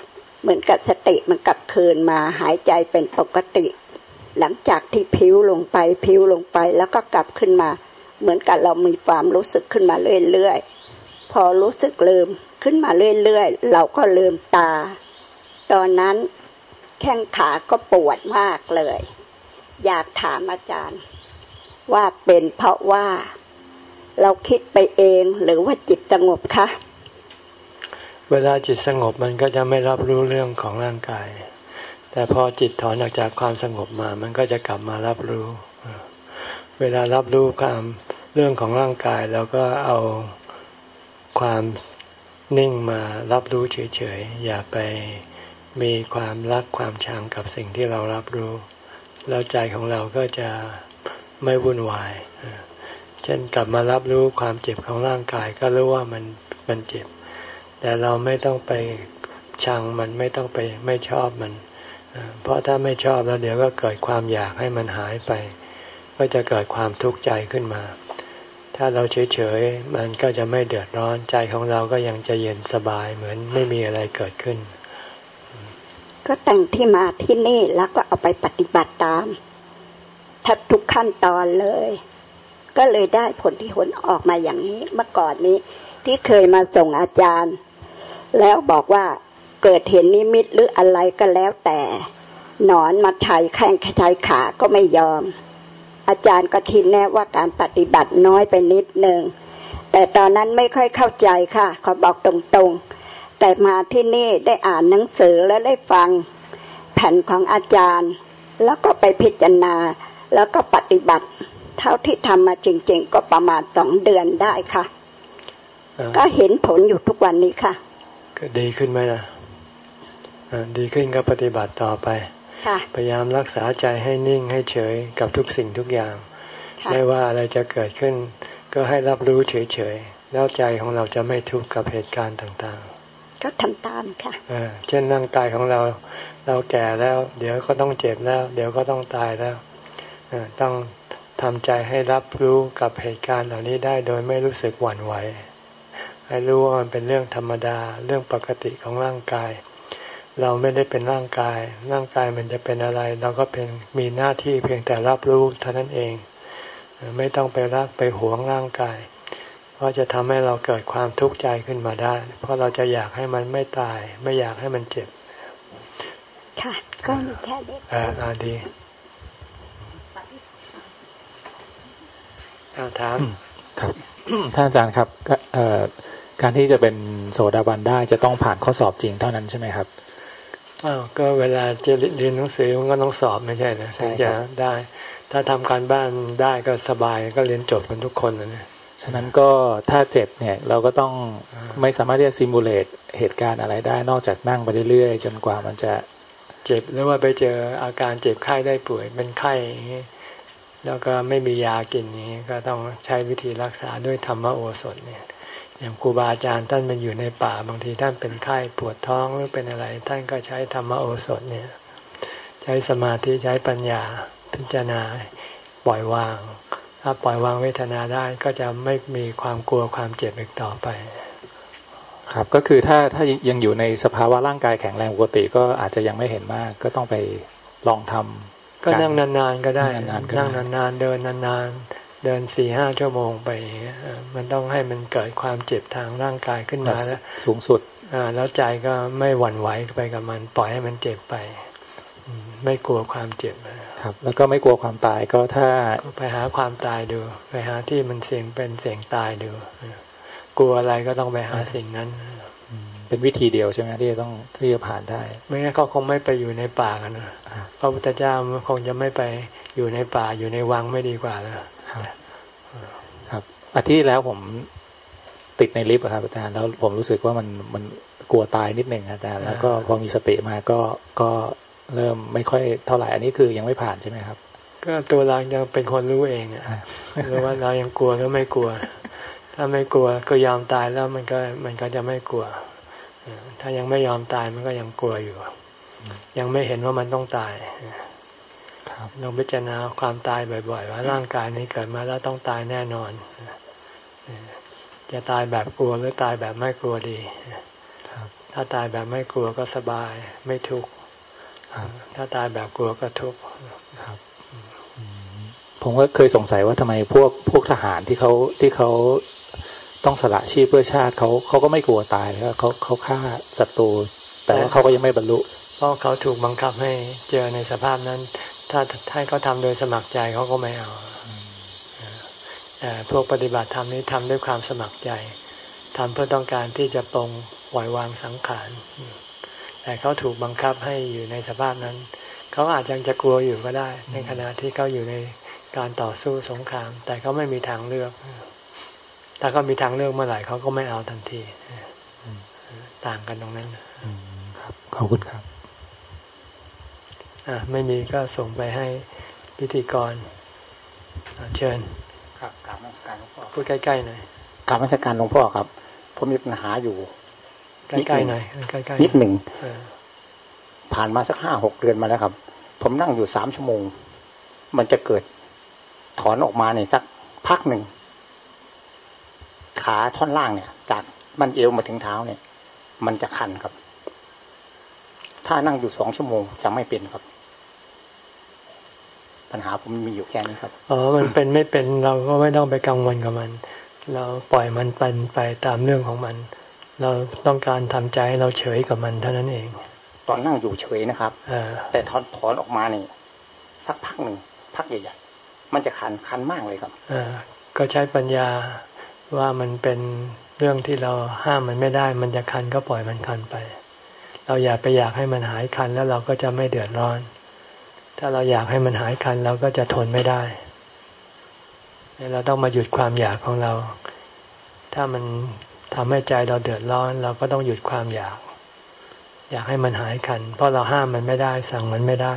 เหมือนกับสติมันกลับคืนมาหายใจเป็นปกติหลังจากที่พิ้วลงไปพิ้วลงไปแล้วก็กลับขึ้นมาเหมือนกับเรามีความรู้สึกขึ้นมาเรื่อยๆพอรู้สึกลืมขึ้นมาเรื่อยๆเราก็ลืมตาตอนนั้นแข้งขาก็ปวดมากเลยอยากถามอาจารย์ว่าเป็นเพราะว่าเราคิดไปเองหรือว่าจิตสงบคะเวลาจิตสงบมันก็จะไม่รับรู้เรื่องของร่างกายแต่พอจิตถอนออกจากความสงบมามันก็จะกลับมารับรู้เวลารับรู้ความเรื่องของร่างกายแล้วก็เอาความนิ่งมารับรู้เฉยๆอย่าไปมีความรักความชังกับสิ่งที่เรารับรู้แล้วใจของเราก็จะไม่วุ่นวายเช่นกลับมารับรู้ความเจ็บของร่างกายก็รู้ว่ามันมันเจ็บแต่เราไม่ต้องไปชังมันไม่ต้องไปไม่ชอบมันเพราะถ้าไม่ชอบแล้วเดี๋ยวก็เกิดความอยากให้มันหายไปก็จะเกิดความทุกข์ใจขึ้นมาถ้าเราเฉยๆมันก็จะไม่เดือดร้อนใจของเราก็ยังจะเย็นสบายเหมือนไม่มีอะไรเกิดขึ้นก็แต่งที่มาที่นี่แล้วก็เอาไปปฏิบัติตามทับทุกขั้นตอนเลยก็เลยได้ผลที่ผลออกมาอย่างนี้เมื่อก่อนนี้ที่เคยมาส่งอาจารย์แล้วบอกว่าเกิดเห็นนิมิตหรืออะไรก็แล้วแต่หนอนมาไถแข้งไถขาก็ไม่ยอมอาจารย์ก็ชี้แนะว่าการปฏิบัติน้อยไปนิดนึงแต่ตอนนั้นไม่ค่อยเข้าใจค่ะเขาบอกตรงๆแต่มาที่นี่ได้อ่านหนังสือและได้ฟังแผ่นของอาจารย์แล้วก็ไปพิจารณาแล้วก็ปฏิบัติเท่าที่ทำมาจริงๆก็ประมาณสองเดือนได้ค่ะก็เห็นผลอยู่ทุกวันนี้ค่ะก็ดีขึ้นไหมล่ะดีขึ้นก็ปฏิบัติต่อไปพยายามรักษาใจให้นิ่งให้เฉยกับทุกสิ่งทุกอย่างไม่ว่าอะไรจะเกิดขึ้นก็ให้รับรู้เฉยๆแล้วใจของเราจะไม่ทุกข์กับเหตุการณ์ต่างๆก็ทำตามค่ะเช่นร่างกายของเราเราแก่แล้วเดี๋ยวก็ต้องเจ็บแล้วเดี๋ยวก็ต้องตายแล้วต้องทำใจให้รับรู้กับเหตุการณ์เหล่านี้ได้โดยไม่รู้สึกหวั่นไหวให้รู้ว่ามันเป็นเรื่องธรรมดาเรื่องปกติของร่างกายเราไม่ได้เป็นร่างกายร่างกายมันจะเป็นอะไรเราก็เป็นมีหน้าที่เพียงแต่รับรู้เท่านั้นเองไม่ต้องไปรักไปหวงร่างกายเพราะจะทำให้เราเกิดความทุกข์ใจขึ้นมาได้เพราะเราจะอยากให้มันไม่ตายไม่อยากให้มันเจ็บค่ะก็มีแค่เด็กอ่าอ่าดีอาถามครับท่านอาจารย์ครับการที่จะเป็นโสดาบันได้จะต้องผ่านข้อสอบจริงเท่านั้นใช่ไหมครับอ้าวก็เวลาจะเรียนหนังสือมันก็ต้องสอบไม่ใช่เหรอถึงจะได้ถ้าทำการบ้านได้ก็สบายก็เรียนจบกันทุกคนนะฉะนั้นก็ถ้าเจ็บเนี่ยเราก็ต้องไม่สามารถที่จะซิมูเลตเหตุการณ์อะไรได้นอกจากนั่งไปเรื่อยๆจนกว่ามันจะเจ็บหรือว่าไปเจออาการเจ็บไข้ได้ป่วยเป็นไข้แล้วก็ไม่มียากินนี้ก็ต้องใช้วิธีรักษาด้วยธรรมโอสถเนี่ยอย่างครูบาอาจารย์ท่านเป็นอยู่ในป่าบางทีท่านเป็นไข้ปวดท้องหรือเป็นอะไรท่านก็ใช้ธรรมโอสถเนี่ยใช้สมาธิใช้ปัญญาพิจารณาปล่อยวางถ้าปล่อยวางเวทนาได้ก็จะไม่มีความกลัวความเจ็บอีกต่อไปครับก็คือถ้าถ้ายังอยู่ในสภาวะร่างกายแข็งแรงปกติก็อาจจะยังไม่เห็นมากก็ต้องไปลองทำก็นั่งนานๆก็ได้นั่งนานๆเดินนานๆเดินสี่ห้าชั่วโมงไปมันต้องให้มันเกิดความเจ็บทางร่างกายขึ้นมาแล้วสูงสุดแล้วใจก็ไม่หวั่นไหวไปกับมันปล่อยให้มันเจ็บไปไม่กลัวความเจ็บครับแล้วก็ไม่กลัวความตายก็ถ้าไปหาความตายดูไปหาที่มันเสี่ยงเป็นเสี่ยงตายดูกลัวอะไรก็ต้องไปหาสิ่งนั้นเป็นวิธีเดียวใช่ไหมที่จะต้องที่จะผ่านได้ไม่งั้นเขาคงไม่ไปอยู่ในป่ากันนะพระพุทธเจ้าคงจะไม่ไปอยู่ในป่าอยู่ในวังไม่ดีกว่าแล้วครับอาทิตย์แล้วผมติดในลิฟต์ครับอาจารย์แล้วผมรู้สึกว่ามันมันกลัวตายนิดหนึ่งอาจารย์แล้วก็พอมีสติมาก็ก็เริ่มไม่ค่อยเท่าไหร่อันนี้คือยังไม่ผ่านใช่ไหมครับก็ตัวเรายังเป็นคนรู้เองอ่ะรู้ว่าเรายังกลัวหรือไม่กลัวถ้าไม่กลัวก็ยอมตายแล้วมันก็มันก็จะไม่กลัวถ้ายังไม่ยอมตายมันก็ยังกลัวอยู่ยังไม่เห็นว่ามันต้องตายลองพิจารณาความตายบ่อยๆว่าร่างกายนี้เกิดมาแล้วต้องตายแน่นอนจะตายแบบกลัวหรือตายแบบไม่กลัวดีถ้าตายแบบไม่กลัวก็สบายไม่ทุกข์ถ้าตายแบบกลัวก็ทุกข์ครับผมก็เคยสงสัยว่าทำไมพวกพวกทหารที่เขาที่เขาต้องสละชีพเพื่อชาติเขาเขาก็ไม่กลัวตายแล้วเขาเขาฆ่าศัตรูแต่ว่าเขาก็ยังไม่บรรลุเพราะเขาถูกบังคับให้เจอในสภาพนั้นถ้าถ้าเขาทำโดยสมัครใจเขาก็ไม่เอาแต่พวกปฏิบัติธรรมนี้ทำด้วยความสมัครใจทำเพื่อต้องการที่จะปลงปล่อยวางสังขารแต่เขาถูกบังคับให้อยู่ในสภาพนั้นเขาอาจจะจะกลัวอยู่ก็ได้ในขณะที่เขาอยู่ในการต่อสู้สงครามแต่เขาไม่มีทางเลือกถ้าเขามีทางเลือกเมื่อไหร่เขาก็ไม่เอาทันทีต่างกันตรงนั้นครับขอบคุณครับอ่ะไม่มีก็ส่งไปให้พิธีกรเชิญครับกราบนมัสการหลวงพ่อพูดใกล้ๆหน่อยกราบนมัสการหลวงพ่อครับผมมีปัญหาอยู่ใกล้ๆหน่อยใกล้ๆนิดหนึ่งผ่านมาสักห้าหกเดือนมาแล้วครับผมนั่งอยู่สามชั่วโมงมันจะเกิดถอนออกมาในสักพักหนึ่งขาท่อนล่างเนี่ยจากบั้นเอวมาถึงเท้าเนี่ยมันจะคันครับถ้านั่งอยู่สองชั่วโมงจะไม่เป็นครับปัญหาผมมีอยู่แค่นี้ครับอ๋อมันเป็นไม่เป็นเราก็ไม่ต้องไปกังวลกับมันเราปล่อยมันเป็นไปตามเรื่องของมันเราต้องการทำใจให้เราเฉยกับมันเท่านั้นเองตอนนั่งอยู่เฉยนะครับแต่ถอนถอนออกมานี่สักพักหนึ่งพักใหญ่ๆมันจะคันคันมากเลยครับก็ใช้ปัญญาว่ามันเป็นเรื่องที่เราห้ามมันไม่ได้มันจะคันก็ปล่อยมันคันไปเราอย่าไปอยากให้มันหายคันแล้วเราก็จะไม่เดือดร้อนถ้าเราอยากให้มันหายคันเราก็จะทนไม่ได้เราต้องมาหยุดความอยากของเราถ้ามันทำให้ใจเราเดือดร้อนเราก็ต้องหยุดความอยากอยากให้มันหายคันเพราะเราห้ามมันไม่ได้สั่งมันไม่ได้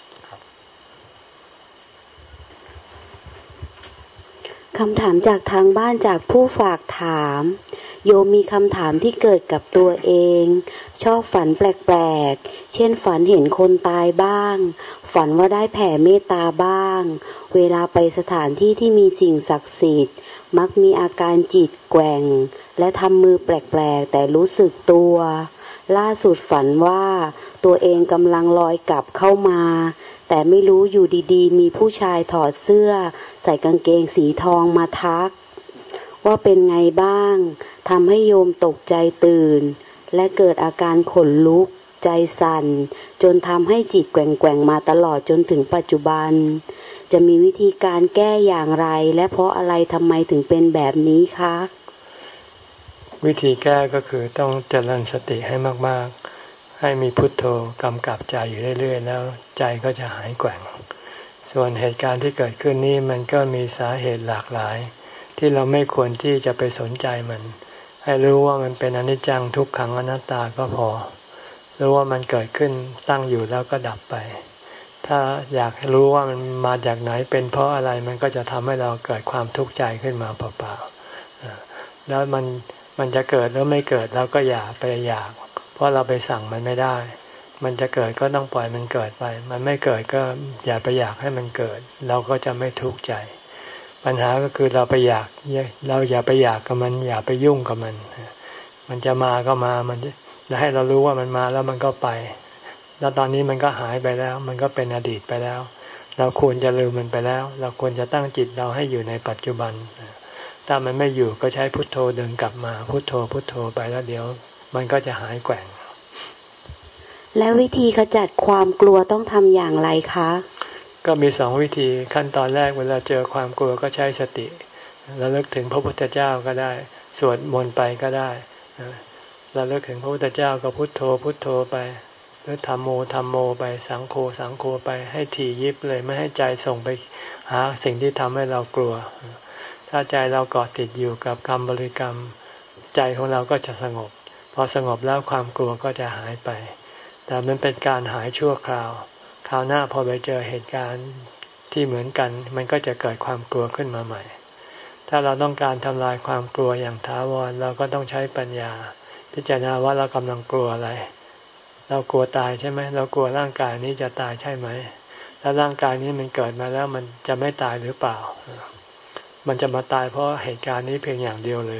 คำถามจากทางบ้านจากผู้ฝากถามโยมมีคำถามที่เกิดกับตัวเองชอบฝันแปลกๆเช่นฝันเห็นคนตายบ้างฝันว่าได้แผ่เมตตาบ้างเวลาไปสถานที่ที่มีสิ่งศักดิ์สิทธิ์มักมีอาการจิตแกว่งและทำมือแปลกๆแต่รู้สึกตัวล่าสุดฝันว่าตัวเองกำลังลอยกลับเข้ามาแต่ไม่รู้อยู่ดีๆมีผู้ชายถอดเสื้อใส่กางเกงสีทองมาทักว่าเป็นไงบ้างทำให้โยมตกใจตื่นและเกิดอาการขนลุกใจสั่นจนทำให้จิตแกว่งๆมาตลอดจนถึงปัจจุบันจะมีวิธีการแก้อย่างไรและเพราะอะไรทำไมถึงเป็นแบบนี้คะวิธีแก้ก็คือต้องเจริญสติให้มากๆให้มีพุทโธกำกับใจอยู่เรื่อยๆแล้วใจก็จะหายแกว่งส่วนเหตุการณ์ที่เกิดขึ้นนี้มันก็มีสาเหตุหลากหลายที่เราไม่ควรที่จะไปสนใจมันให้รู้ว่ามันเป็นอนิจจังทุกขังอนัตตาก็พอรู้ว่ามันเกิดขึ้นตั้งอยู่แล้วก็ดับไปถ้าอยากรู้ว่ามันมาจากไหนเป็นเพราะอะไรมันก็จะทำให้เราเกิดความทุกข์ใจขึ้นมาเปล่าๆแล้วมันมันจะเกิดหรือไม่เกิดเราก็อย่าไปอยากเพราะเราไปสั่งมันไม่ได้มันจะเกิดก็ต้องปล่อยมันเกิดไปมันไม่เกิดก็อย่าไปอยากให้มันเกิดเราก็จะไม่ทุกข์ใจปัญหาก็คือเราไปอยากเราอย่าไปอยากกับมันอย่าไปยุ่งกับมันมันจะมาก็มามันจะให้เรารู้ว่ามันมาแล้วมันก็ไปแล้วตอนนี้มันก็หายไปแล้วมันก็เป็นอดีตไปแล้วเราควรจะลืมมันไปแล้วเราควรจะตั้งจิตเราให้อยู่ในปัจจุบันถ้ามันไม่อยู่ก็ใช้พุทโธดึงกลับมาพุทโธพุทโธไปแล้วเดี๋ยวมันก็จะหายแกว่งแล้ววิธีขจัดความกลัวต้องทำอย่างไรคะก็มีสองวิธีขั้นตอนแรกเวลาเจอความกลัวก็ใช้สติระลึกถึงพระพุทธเจ้าก็ได้สวดมนต์ไปก็ได้ระลึกถึงพระพุทธเจ้าก็พุทโธพุทโธไปหรือธัมโมธัมโมไปสังโฆสังโฆไปให้ถี่ยิบเลยไม่ให้ใจส่งไปหาสิ่งที่ทำให้เรากลัวถ้าใจเราเกาะติดอยู่กับคำบริกรรมใจของเราก็จะสงบพอสงบแล้วความกลัวก็จะหายไปแต่มันเป็นการหายชั่วคราวคราวหน้าพอไปเจอเหตุการณ์ที่เหมือนกันมันก็จะเกิดความกลัวขึ้นมาใหม่ถ้าเราต้องการทำลายความกลัวอย่างถาวรเราก็ต้องใช้ปัญญาพิจารณาว่าเรากำลังกลัวอะไรเรากลัวตายใช่ไหมเรากลัวร่างกายนี้จะตายใช่ไหมแล้วร่างกายนี้มันเกิดมาแล้วมันจะไม่ตายหรือเปล่ามันจะมาตายเพราะเหตุการณ์นี้เพียงอย่างเดียวเลยห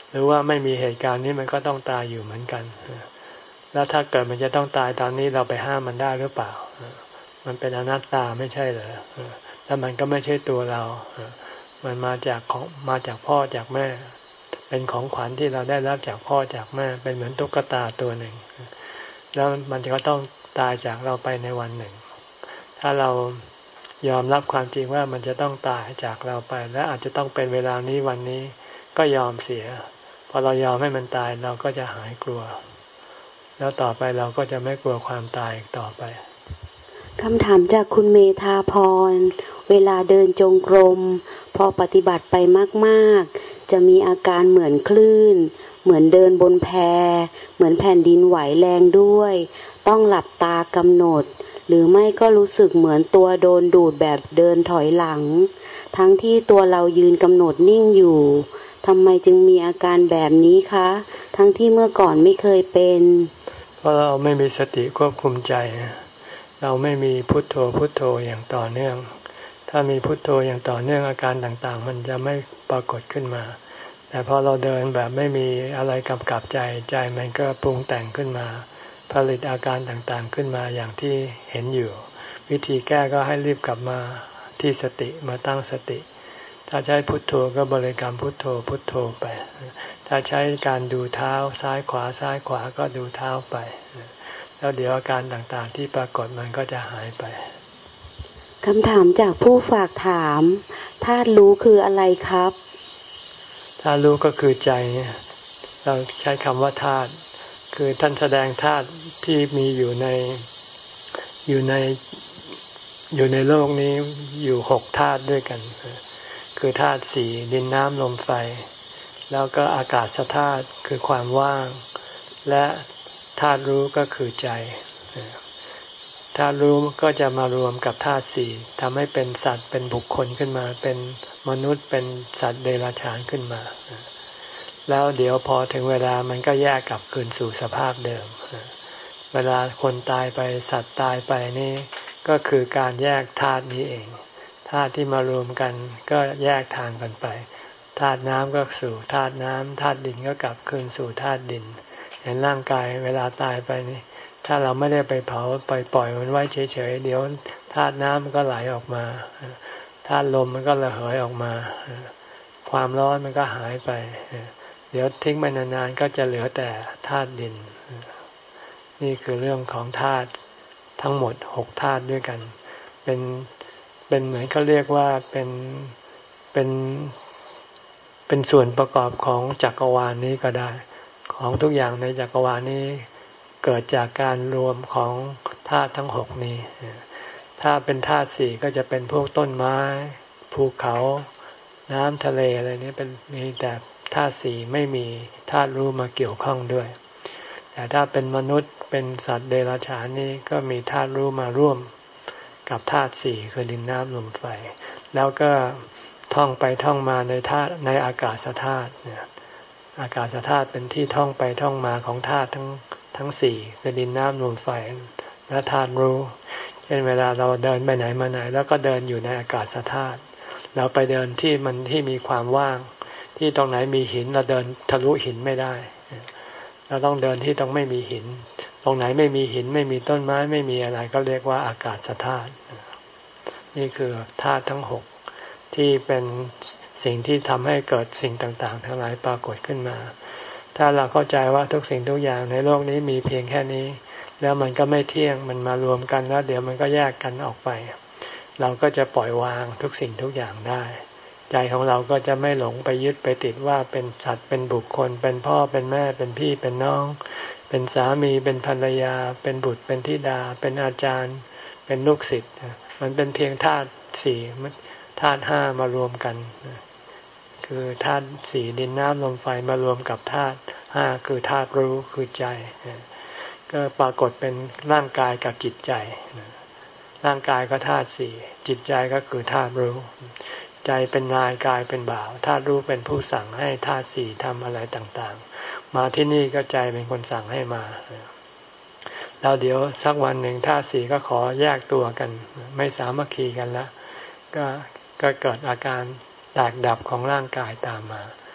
หรือว่าไม่มีเหตุการณ์นี้มันก็ต้องตายอยู่เหมือนกันแล้วถ้าเกิดมันจะต้องตายตอนนี้เราไปห้ามมันได้หรือเปล่ามันเป็นอนัตตาไม่ใช่เหรอแล้วมันก็ไม่ใช่ตัวเรามันมาจากของมาจากพ่อจากแม่เป็นของขวัญที่เราได้รับจากพ่อจากแม่เป็นเหมือนตุ๊กตาตัวหนึ่งแล้วมันก็ต้องตายจากเราไปในวันหนึ่งถ้าเรายอมรับความจริงว่ามันจะต้องตายจากเราไปและอาจจะต้องเป็นเวลานี้วันนี้ก็ยอมเสียพอเรายอมให้มันตายเราก็จะหายกลัวแล้วต่อไปเราก็จะไม่กลัวความตายอีกต่อไปคำถามจากคุณเมธาพรเวลาเดินจงกรมพอปฏิบัติไปมากๆจะมีอาการเหมือนคลื่นเหมือนเดินบนแพเหมือนแผ่นดินไหวแรงด้วยต้องหลับตากำหนดหรือไม่ก็รู้สึกเหมือนตัวโดนดูดแบบเดินถอยหลังทั้งที่ตัวเรายืนกำหนดนิ่งอยู่ทำไมจึงมีอาการแบบนี้คะทั้งที่เมื่อก่อนไม่เคยเป็นเพราะเราไม่มีสติควบคุมใจเราไม่มีพุทโธพุทโธอย่างต่อเนื่องถ้ามีพุทโธอย่างต่อเนื่องอาการต่างๆมันจะไม่ปรากฏขึ้นมาแต่พอเราเดินแบบไม่มีอะไรกำกับใจใจมันก็ปรุงแต่งขึ้นมาผลิตอาการต่างๆขึ้นมาอย่างที่เห็นอยู่วิธีแก้ก็ให้รีบกลับมาที่สติมาตั้งสติถ้าใช้พุทโธก็บริกรรมพุทโธพุทโธไปถ้าใช้การดูเท้าซ้ายขวาซ้ายขวาก็ดูเท้าไปแล้วเดี๋ยวอาการต่างๆที่ปรากฏมันก็จะหายไปคำถามจากผู้ฝากถามธาตุรู้คืออะไรครับธาตุรู้ก็คือใจเราใช้คำว่าธาตุคือท่านแสดงธาตุที่มีอยู่ในอยู่ในอยู่ในโลกนี้อยู่หกธาตุด้วยกันคือธาตุสี่ดินน้ำลมไฟแล้วก็อากาศธาตุคือความว่างและธาตุรู้ก็คือใจธาตุรู้ก็จะมารวมกับธาตุสี่ทำให้เป็นสัตว์เป็นบุคคลขึ้นมาเป็นมนุษย์เป็นสัตว์เดรัจฉานขึ้นมาแล้วเดี๋ยวพอถึงเวลามันก็แยกกลับคืนสู่สภาพเดิมเวลาคนตายไปสัตว์ตายไปนี่ก็คือการแยกธาตุนี้เองธาตุที่มารวมกันก็แยกทางกันไปธาตุน้ำก็สู่ธาตุน้ำธาตุดินก็กลับคืนสู่ธาตุดินเห็นร่างกายเวลาตายไปนี่ถ้าเราไม่ได้ไปเผาไปปล่อยมันไว้เฉยๆเดี๋ยวธาตุน้ำมันก็ไหลออกมาธาตุลมมันก็ระเหยออกมาความร้อนมันก็หายไปเดี๋ยวทิ้งไปนานๆก็จะเหลือแต่ธาตุดินนี่คือเรื่องของธาตุทั้งหมดหกธาตุด้วยกันเป็นเป็นเหมือนเขาเรียกว่าเป็นเป็นเป็นส่วนประกอบของจักรวาลนี้ก็ได้ของทุกอย่างในจักรวาลนี้เกิดจากการรวมของธาตุทั้งหกนี้ถ้าเป็นธาตุสี่ก็จะเป็นพวกต้นไม้ภูเขาน้ำทะเลอะไรนี้เป็นมีแต่ธาตุสี่ไม่มีธาตุรู้มาเกี่ยวข้องด้วยแต่ถ้าเป็นมนุษย์เป็นสัตว์เดรัจฉานนี่ก็มีธาตุรู้มาร่วมกับธาตุสี่คือดินน้ำลมไฟแล้วก็ท่องไปท่องมาในธาตุในอากาศธาตุเนี่ยอากาศธาตุเป็นที่ท่องไปท่องมาของธาตุทั้งทั้งสี่คือดินน้ำลมไฟและธาตุรู้เช่นเวลาเราเดินไปไหนมาไหนแล้วก็เดินอยู่ในอากาศธาตุเราไปเดินที่มันที่มีความว่างที่ตรงไหนมีหินเราเดินทะลุหินไม่ได้เราต้องเดินที่ตรงไม่มีหินตรงไหนไม่มีหินไม่มีต้นไม้ไม่มีอะไรก็เรียกว่าอากาศธาตุนี่คือธาตุทั้งหกที่เป็นสิ่งที่ทำให้เกิดสิ่งต่างๆทั้งหลายปรากฏขึ้นมาถ้าเราเข้าใจว่าทุกสิ่งทุกอย่างในโลกนี้มีเพียงแค่นี้แล้วมันก็ไม่เที่ยงมันมารวมกันแล้วเดี๋ยวมันก็แยกกันออกไปเราก็จะปล่อยวางทุกสิ่งทุกอย่างได้ใจของเราก็จะไม่หลงไปยึดไปติดว่าเป็นสัตว์เป็นบุคคลเป็นพ่อเป็นแม่เป็นพี่เป็นน้องเป็นสามีเป็นภรรยาเป็นบุตรเป็นธิดาเป็นอาจารย์เป็นลูกศิษย์มันเป็นเพียงธาตุสี่ธาตุห้ามารวมกันคือธาตุสี่ดินน้ำลมไฟมารวมกับธาตุห้าคือธาตุรู้คือใจก็ปรากฏเป็นร่างกายกับจิตใจร่างกายก็ธาตุสี่จิตใจก็คือธาตุรู้ใจเป็นนายกายเป็นบ่าวธาตุรู้เป็นผู้สั่งให้ธาตุสี่ทำอะไรต่างๆมาที่นี่ก็ใจเป็นคนสั่งให้มาแล้วเดี๋ยวสักวันหนึ่งธาตุสี่ก็ขอแยกตัวกันไม่สามัคคีกันแล้วก็ก็เกิดอาการแตกดับของร่างกายตามมา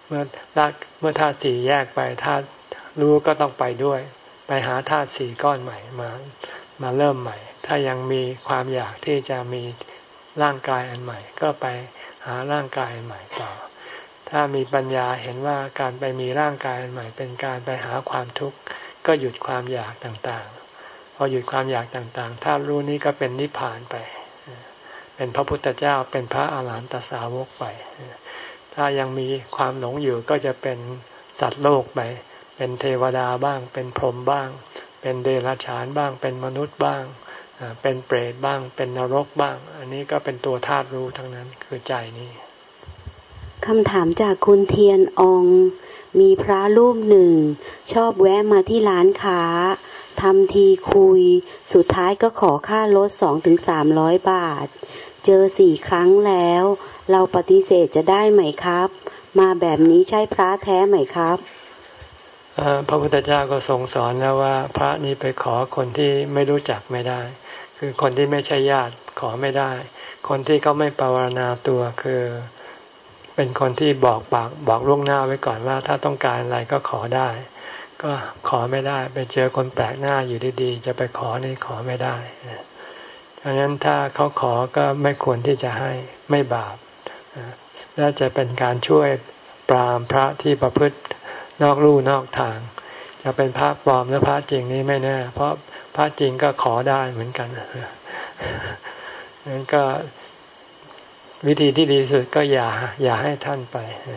เมื่อเมื่อธาตุสี่แยกไปธาตุรู้ก็ต้องไปด้วยไปหาธาตุสี่ก้อนใหม่มามาเริ่มใหม่ถ้ายังมีความอยากที่จะมีร่างกายอันใหม่ก็ไปหาร่างกายอันใหม่ต่อถ้ามีปัญญาเห็นว่าการไปมีร่างกายอันใหม่เป็นการไปหาความทุกข์ก็หยุดความอยากต่างๆพอหยุดความอยากต่างๆถ้ารู้นี้ก็เป็นนิพพานไปเป็นพระพุทธเจ้าเป็นพระอาหารหันตสาวกไปถ้ายังมีความหลงอยู่ก็จะเป็นสัตว์โลกไปเป็นเทวดาบ้างเป็นพรหมบ้างเป็นเดรัจฉานบ้างเป็นมนุษย์บ้างเป็นเปรตบ้างเป็นนรกบ้างอันนี้ก็เป็นตัวธาตุรู้ทั้งนั้นคือใจนี้คำถามจากคุณเทียนอองมีพระรูปหนึ่งชอบแวะมาที่ร้านค้าทำทีคุยสุดท้ายก็ขอค่ารถ สองถึงสามร้อย บาทเจอสี่ครั้งแล้วเราปฏิเสธจะได้ไหมครับมาแบบนี้ใช่พระแท้ไหมครับพระพุทธเจ้าก็ทรงสอนแล้วว่าพระนี้ไปขอคนที่ไม่รู้จักไม่ได้คือคนที่ไม่ใช่ญาติขอไม่ได้คนที่เขาไม่ภาวนาตัวคือเป็นคนที่บอกปากบอกล่วงหน้าไว้ก่อนว่าถ้าต้องการอะไรก็ขอได้ก็ขอไม่ได้ไปเจอคนแปลกหน้าอยู่ดีๆจะไปขอนี่ขอไม่ได้ดังนั้นถ้าเขาขอก็ไม่ควรที่จะให้ไม่บาปและจะเป็นการช่วยปรามพระที่ประพฤตินอกลู่นอกทางจะเป็นพระปลอมหรือพระจริงนี่ไม่แน่เพราะพระจริงก็ขอได้เหมือนกันงั้นก็วิธีที่ดีสุดก็อย่าอย่าให้ท่านไป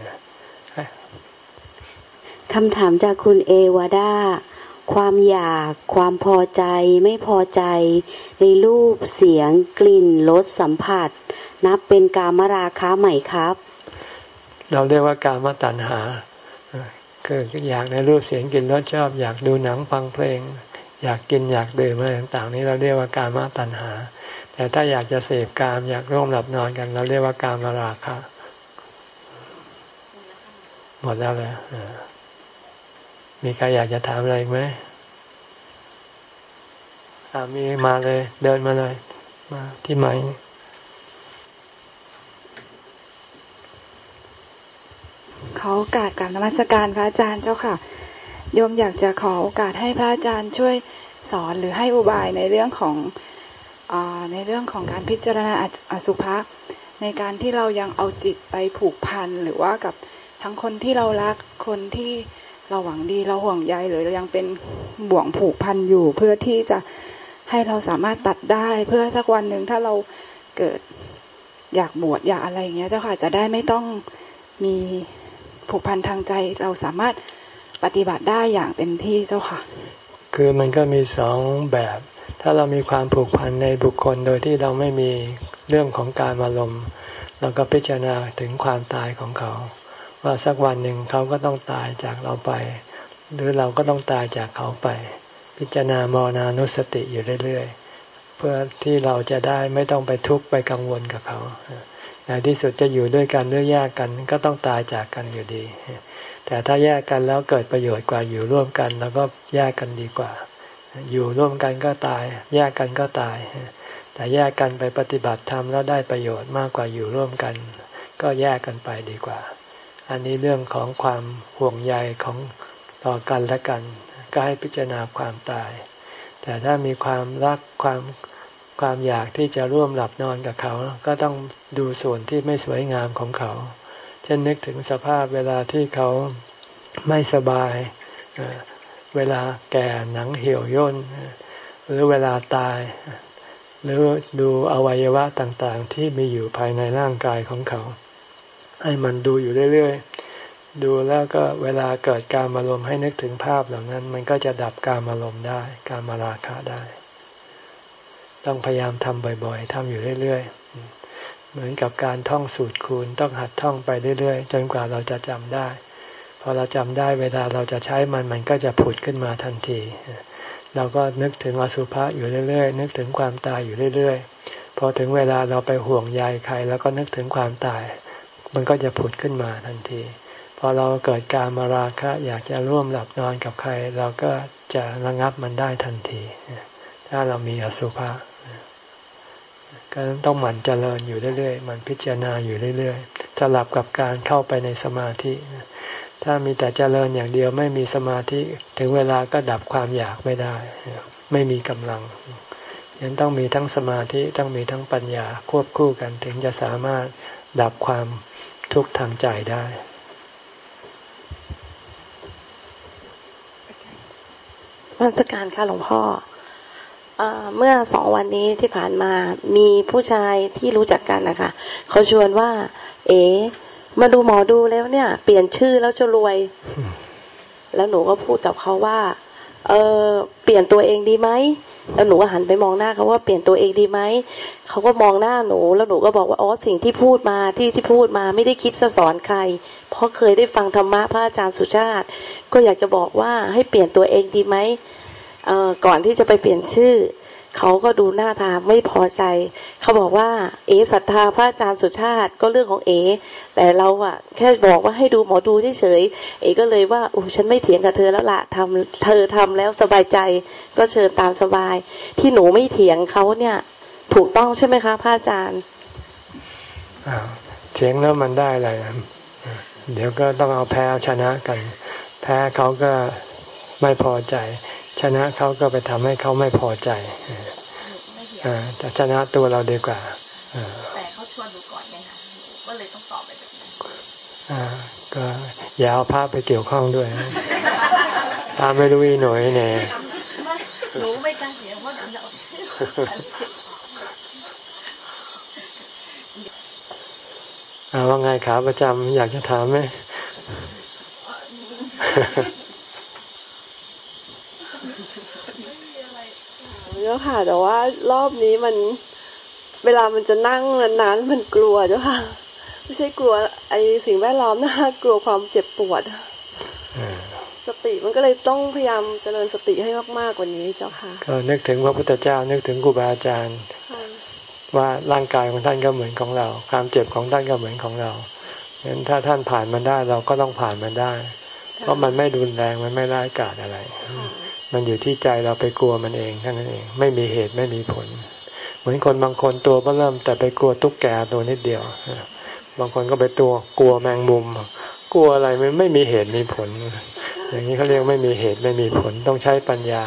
คำถามจากคุณเอวาดาความอยากความพอใจไม่พอใจในรูปเสียงกลิ่นรสสัมผัสนับเป็นกามราคะไหมครับเราเรียกว่ากามตัณหาคืออยากในรูปเสียงกลิ่นรสชอบอยากดูหนังฟังเพลงอยากกินอยากดื่มอะไรต่างๆนี้เราเรียกว่ากามตัณหาแต่ถ้าอยากจะเสพกามอยากร่วมหลับนอนกันเราเรียกว่ากามราคะหมดแล้วเลยมีใครอยากจะถามอะไรไหมมีมาเลยเดินมาเลยมาที่ไมค์ขอโอกาสกราบนมัสการพระอาจารย์เจ้าค่ะโยมอยากจะขอโอกาสให้พระอาจารย์ช่วยสอนหรือให้อุบายในเรื่องของอ่าในเรื่องของการพิจารณาอสุภะในการที่เรายังเอาจิตไปผูกพันหรือว่ากับทั้งคนที่เรารักคนที่เราหวังดีเราห่วงใยหรือเรายังเป็นบ่วงผูกพันอยู่เพื่อที่จะให้เราสามารถตัดได้เพื่อสักวันหนึ่งถ้าเราเกิดอยากบวชอยากอะไรอย่างเงี้ยเจ้าค่ะจะได้ไม่ต้องมีผูกพันทางใจเราสามารถปฏิบัติได้อย่างเต็มที่เจ้าค่ะคือมันก็มีสองแบบถ้าเรามีความผูกพันในบุคคลโดยที่เราไม่มีเรื่องของการอารมณ์เราก็พิจารณาถึงความตายของเขาว่าสักวันหนึ่งเขาก็ต้องตายจากเราไปหรือเราก็ต้องตายจากเขาไปพิจารณามรณานุสติอยู่เรื่อยๆเพื่อที่เราจะได้ไม่ต้องไปทุกข์ไปกังวลกับเขาในที่สุดจะอยู่ด้วยกันหรือแยกกันก็ต้องตายจากกันอยู่ดีแต่ถ้าแยกกันแล้วเกิดประโยชน์กว่าอยู่ร่วมกันแล้วก็แยกกันดีกว่าอยู่ร่วมกันก็ตายแยกกันก็ตายแต่แยกกันไปปฏิบัติธรรมแล้วได้ประโยชน์มากกว่าอยู่ร่วมกันก็แยกกันไปดีกว่าอันนี้เรื่องของความห่วงใยของต่อกันและกันก็ให้พิจารณาความตายแต่ถ้ามีความรักความความอยากที่จะร่วมหลับนอนกับเขาก็ต้องดูส่วนที่ไม่สวยงามของเขาเช่นนึกถึงสภาพเวลาที่เขาไม่สบายเวลาแก่หนังเหี่ยวย่นหรือเวลาตายหรือดูอวัยวะต่างๆที่มีอยู่ภายในร่างกายของเขาให้มันดูอยู่เรื่อยๆดูแล้วก็เวลาเกิดการอารมณ์ให้นึกถึงภาพเหล่านั้นมันก็จะดับการอารมณ์ได้การมาราคะได้ต้องพยายามทำบ่อยๆทำอยู่เรื่อยๆเหมือนกับการท่องสูตรคูณต้องหัดท่องไปเรื่อยๆจนกว่าเราจะจำได้พอเราจำได้เวลาเราจะใช้มันมันก็จะผุดขึ้นมาทันทีเราก็นึกถึงอสุภะอยู่เรื่อยๆนึกถึงความตายอยู่เรื่อยๆพอถึงเวลาเราไปห่วงใยใครแล้วก็นึกถึงความตายมันก็จะผุดขึ้นมาทันทีพอเราเกิดการมาราคะอยากจะร่วมหลับนอนกับใครเราก็จะระงับมันได้ทันทีถ้าเรามีอสุภะก็ต้องหมั่นเจริญอยู่เรื่อยๆมันพิจารณาอยู่เรื่อยๆสลับกับการเข้าไปในสมาธิถ้ามีแต่เจริญอย่างเดียวไม่มีสมาธิถึงเวลาก็ดับความอยากไม่ได้ไม่มีกำลังยังต้องมีทั้งสมาธิต้องมีทั้งปัญญาควบคู่กันถึงจะสามารถดับความทุกข์ทางใจได้นมัสการค่ะหลวงพ่อเมื่อสองวันนี้ที่ผ่านมามีผู้ชายที่รู้จักกันนะคะเขาชวนว่าเอ๋มาดูหมอดูแล้วเนี่ยเปลี่ยนชื่อแล้วจะรวย แล้วหนูก็พูดกับเขาว่าเออเปลี่ยนตัวเองดีไหมแล้วหนูก็หันไปมองหน้าเขาว่าเปลี่ยนตัวเองดีไหมเขาก็มองหน้าหนูแล้วหนูก็บอกว่าอ๋อสิ่งที่พูดมาที่ที่พูดมาไม่ได้คิดจะสอนใครเพราะเคยได้ฟังธรรมะพระอาจารย์สุชาติก็อยากจะบอกว่าให้เปลี่ยนตัวเองดีไหมเอ่อก่อนที่จะไปเปลี่ยนชื่อเขาก็ดูหน้าตาไม่พอใจเขาบอกว่าเอ๋ศรัทธาพระอาจารย์สุชาติก็เรื่องของเอ๋แต่เราอะแค่บอกว่าให้ดูหมอดูเฉยๆเอ๋ก็เลยว่าโอ้ฉันไม่เถียงกับเธอแล้วล่ะทำเธอทำแล้วสบายใจก็เชิญตามสบายที่หนูไม่เถียงเขาเนี่ยถูกต้องใช่ไหมคะพระอาจารย์เถียงแล้วมันได้อะไรเดี๋ยวก็ต้องเอาแพ้ชนะกันแพ้เขาก็ไม่พอใจชนะเขาก็ไปทำให้เขาไม่พอใจแต่ชนะตัวเราดีกว่าแต่เขาชวนหนูก่อนไงคะก็เลยต้องตอบไปแบบนั้นก็อย่าเอาภาพไปเกี่ยวข้องด้วยภาพไม่รู้อีหน่อยเนี่ยหนูไม่กล้าเสียเพราะหนูเอาชื่อว่าไงขาประจำอยากจะถามไหมเจ้าค่ะแต่ว่ารอบนี้มันเวลามันจะนั่งนานๆมันกลัวเจ้าค่ะไม่ใช่กลัวไอสิ่งแวดล้อมนะกลัวความเจ็บปวดสติมันก็เลยต้องพยายามเจริญสติให้มากๆกว่านี้เจ้าค่ะก็นึกถึงพระพุทธเจ้านึกถึงครูบาอาจารย์ว่าร่างกายของท่านก็เหมือนของเราความเจ็บของท่านก็เหมือนของเรางั้นถ้าท่านผ่านมันได้เราก็ต้องผ่านมันได้เพราะมันไม่รุนแรงมันไม่ร้ายกาจอะไรมันอยู่ที่ใจเราไปกลัวมันเองแค่นั้นเองไม่มีเหตุไม่มีผลเหมือนคนบางคนตัวก็เริ่มแต่ไปกลัวตุ๊กแกตัวนิดเดียวบางคนก็ไปตัวกลัวแมงมุมกลัวอะไรมันไม่มีเหตุมีผลอย่างนี้เขาเรียกไม่มีเหตุไม่มีผลต้องใช้ปัญญา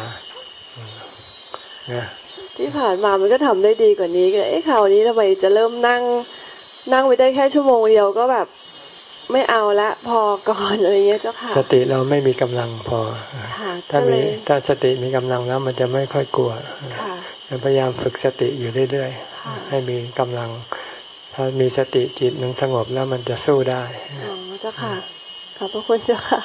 นะที่ผ่านมามันก็ทำได้ดีกว่านี้ก็เอ๊ะคราวนี้ทำไมจะเริ่มนั่งนั่งไปได้แค่ชั่วโมงเดียวก็แบบไม่เอาละพอก่อนอะไรเงี้ยเจ้าค่ะสติเราไม่มีกำลังพอถ้ามีถ้าสติมีกำลังแล้วมันจะไม่ค่อยกลัวพยายามฝึกสติอยู่เรื่อยๆให้มีกำลังถ้ามีสติจิตมันสงบแล้วมันจะสู้ได้อ๋อเจ้าค่ะขอบพระคุณเจ้าค่ะ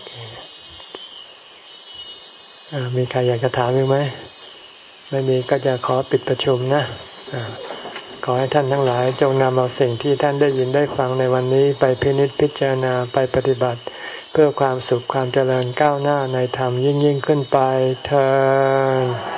มีใครอยากจะถามไหมไม่มีก็จะขอปิดประชุมนะขอให้ท่านทั้งหลายจงนำเอาสิ่งที่ท่านได้ยินได้ฟังในวันนี้ไปพินิจพิจารณาไปปฏิบัติเพื่อความสุขความเจริญก้าวหน้าในธรรมยิ่งยิ่งขึ้นไปเทอญ